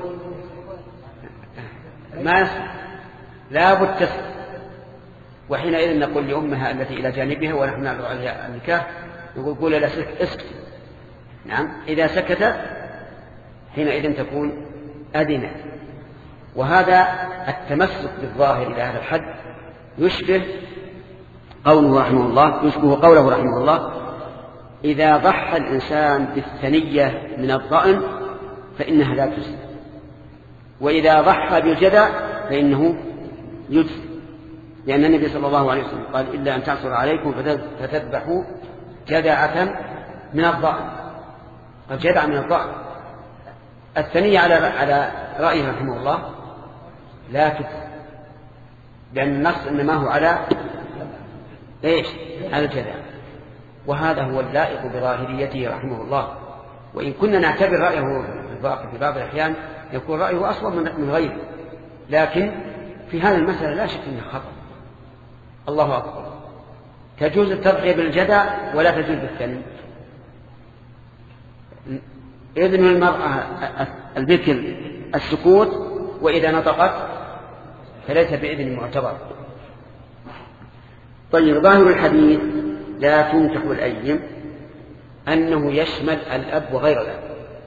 Speaker 2: ما لا بد تسكت، وحينئذ نقول لأمها التي إلى جانبها ونحن نعرض عليها النكاح، نقول قول لا اسكت. نعم، إذا سكت حينئذ تكون أذنة. وهذا التمسك بالظاهر إلى هذا الحد يشبه قوله رحمه الله إذا ضحى الإنسان بالثنية من الضأن فإنها لا تجزي، وإذا ضحى بالجدع فإنه يجزي، لأن النبي صلى الله عليه وسلم قال إلا أن تعصر عليكم فتذبحوا جدعة من الضأن. قال جدع من الضأن. الثنية على رأيه رحمه الله لا تجزي، لأن النص إنما هو على إيش؟ على الجدع. وهذا هو اللائق بظاهريته رحمه الله. وإن كنا نعتبر رأيه في بعض الأحيان يكون رأيه أصوب من غيره، لكن في هذه المسألة لا شك أنه خطأ. الله أكبر. تجوز التضحية بالجدع ولا تجوز بالثني. إذن المرأة البكر السكوت، وإذا نطقت فليس بإذن معتبر. طيب، ظاهر الحديث لا تنكح الأيم أنه يشمل الأب وغير الأب،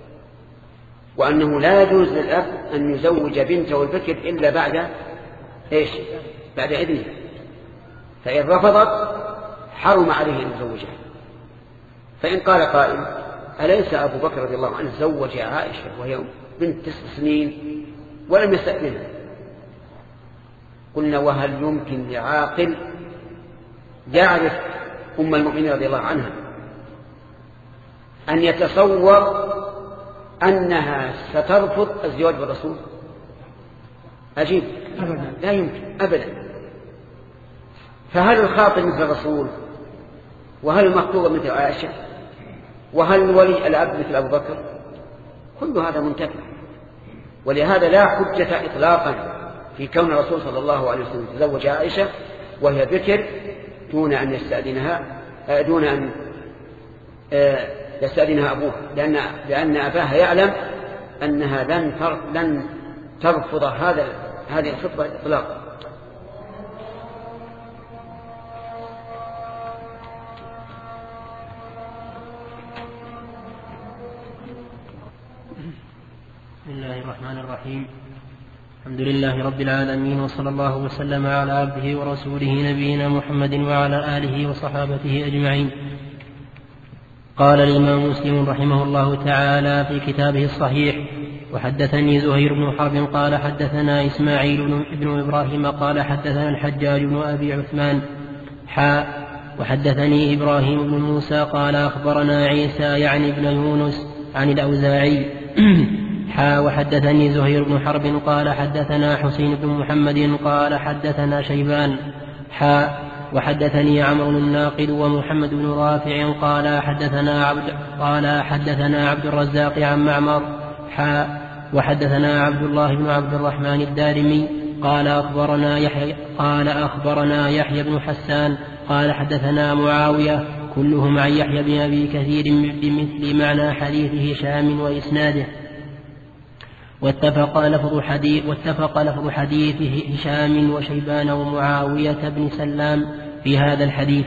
Speaker 2: وأنه لا يجوز للأب أن يزوج بنته البكر إلا بعد إيش؟ بعد إذنه، فإن رفضت حرم عليه أن يزوجها. فإن قال قائل: أليس أبو بكر رضي الله عنه زوج عائشة وهي بنت 9 سنين ولم يستأذنها؟ قلنا: وهل يمكن لعاقل يعرف أم المؤمنين رضي الله عنها أن يتصور أنها سترفض الزواج بالرسول؟ أجيب: لا يمكن أبدا. فهل الخاطب مثل الرسول؟ وهل المخطوبة مثل عائشة؟ وهل ولي الأب مثل أبو بكر؟ كل هذا منتفع. ولهذا لا حجة إطلاقا في كون الرسول صلى الله عليه وسلم تزوج عائشة وهي بكر دون أن يستأذنها أبوها، لأن أباها يعلم أنها لن ترفض هذه الخطبة إطلاقا.
Speaker 7: بسم الله الرحمن الرحيم. الحمد لله رب العالمين، وصلى الله وسلم على عبده ورسوله نبينا محمد وعلى آله وصحابته أجمعين. قال الإمام مسلم رحمه الله تعالى في كتابه الصحيح: وحدثني زهير بن حرب قال حدثنا إسماعيل بن إبراهيم قال حدثنا الحجاج بن أبي عثمان وحدثني إبراهيم بن موسى قال أخبرنا عيسى يعني بن يونس عن الأوزاعي وحدثني زهير بن حرب قال حدثنا حسين بن محمد قال حدثنا شيبان وحدثني عمرو الناقد ومحمد بن رافع قال حدثنا عبد الرزاق عن معمر وحدثنا عبد الله بن عبد الرحمن الدارمي قال أخبرنا يحيى بن حسان قال حدثنا معاوية كلهم عن يحيى بن أبي كثير بمثل معنى حديث هشام وإسناده، واتفق لفظ حديث هشام وشيبان ومعاوية بن سلام في هذا الحديث.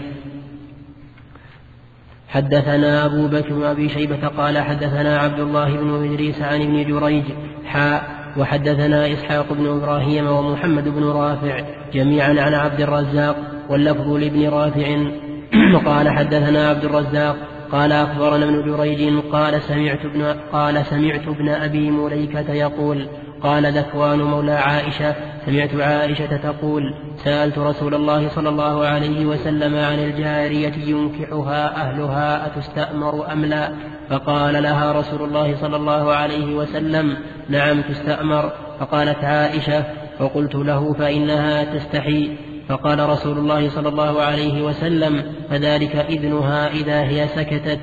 Speaker 7: حدثنا أبو بكر بن أبي شيبة قال حدثنا عبد الله بن إدريس عن ابن جريج وحدثنا إسحاق بن إبراهيم ومحمد بن رافع جميعا عن عبد الرزاق، واللفظ لابن رافع قال حدثنا عبد الرزاق قال أخبرنا ابن جريج قال سمعت ابن أبي مليكة يقول قال ذكوان مولى عائشة سمعت عائشة تقول سألت رسول الله صلى الله عليه وسلم عن الجارية ينكحها أهلها أتستأمر أم لا؟ فقال لها رسول الله صلى الله عليه وسلم نعم تستأمر. فقالت عائشة فقلت له فإنها تستحي. فقال رسول الله صلى الله عليه وسلم فذلك إذنها إذا هي سكتت.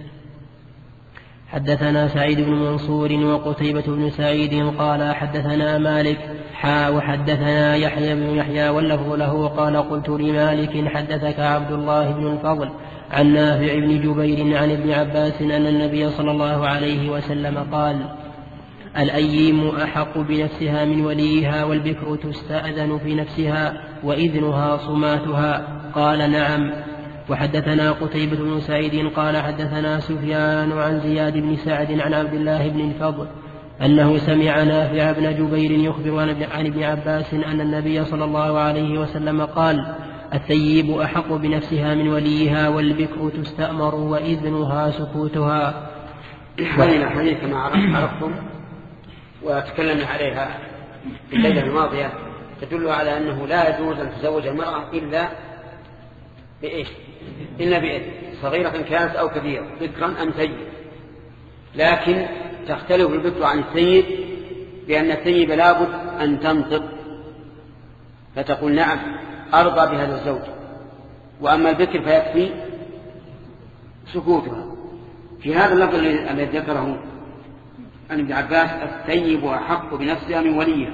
Speaker 7: حدثنا سعيد بن منصور وقتيبة بن سعيد قال حدثنا مالك وحدثنا يحيى بن يحيى واللفظ له قال قلت لمالك حدثك عبد الله بن الفضل عن نافع بن جبير عن ابن عباس أن النبي صلى الله عليه وسلم قال الأيم أحق بنفسها من وليها والبكر تستأذن في نفسها وإذنها صماتها. قال نعم. وحدثنا قتيبة بن سعيد قال حدثنا سفيان عن زياد بن سعد عن عبد الله بن الفضل أنه سمع نافع بن جبير يخبر عن ابن عباس أن النبي صلى الله عليه وسلم قال الثيب أحق بنفسها من وليها والبكر تستأمر وإذنها سكوتها.
Speaker 2: هذه حديث كما عرفتم وتكلمنا عليها في الليلة الماضية تدل على أنه لا يجوز أن تزوج المرأة إلا بإيش؟ إلا بإذن، صغيرة كانت أو كبيرة، بكرا أم ثيب. لكن تختلف البكر عن الثيب بأن الثيب لابد أن تنطق فتقول نعم أرضى بهذا الزوج، وأما البكر فيكفي سكوتها. في هذا اللفظ الذي ذكره عن ابن عباس الثيب أحق بنفسها من وليها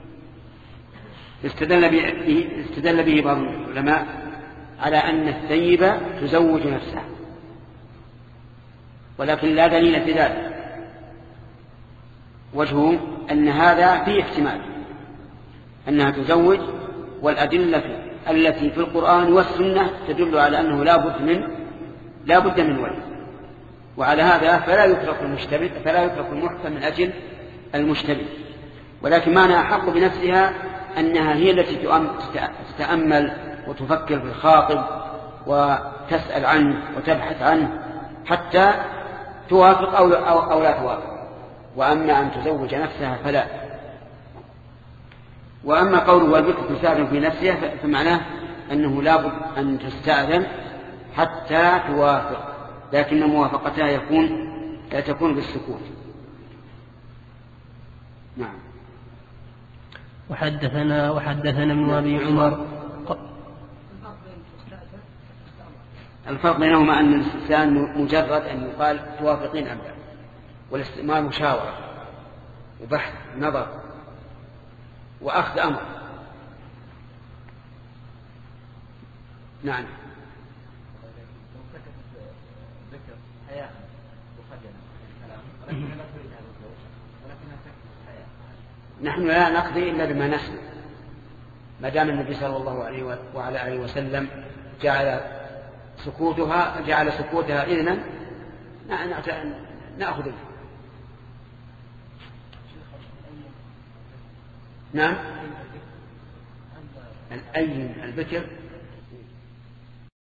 Speaker 2: استدل به بعض العلماء على أن الثيب تزوج نفسها، ولكن لا دليل في ذلك. وجهه أن هذا فيه احتمال أنها تزوج، والأدلة التي في القرآن والسنة تدل على أنه لا بد من ولي. وعلى هذا فلا يترك المحكم من أجل المشتبه. ولكن معنى أحق بنفسها أنها هي التي تتأمل وتفكر في الخاطب وتسأل عنه وتبحث عنه حتى توافق أو لا توافق. وأما أن تزوج نفسها فلا. وأما قوله والبكر تستأذن في نفسها فمعناه أنه لا بد أن تستأذن حتى توافق، لكن موافقتها تكون بالسكوت. نعم.
Speaker 7: وحدثنا ابن أبي عمر.
Speaker 2: الفرق بينهما أن الاستئذان مجرد أن يقال توافقين أم لا، والاستئمار مشاورة وبحث نظر وأخذ أمر. نعم. نحن لا نقضي إلا بما نسمع، ما دام النبي صلى الله عليه وعلى آله وسلم جعل سكوتها إذنا نأخذ به. نعم. البكر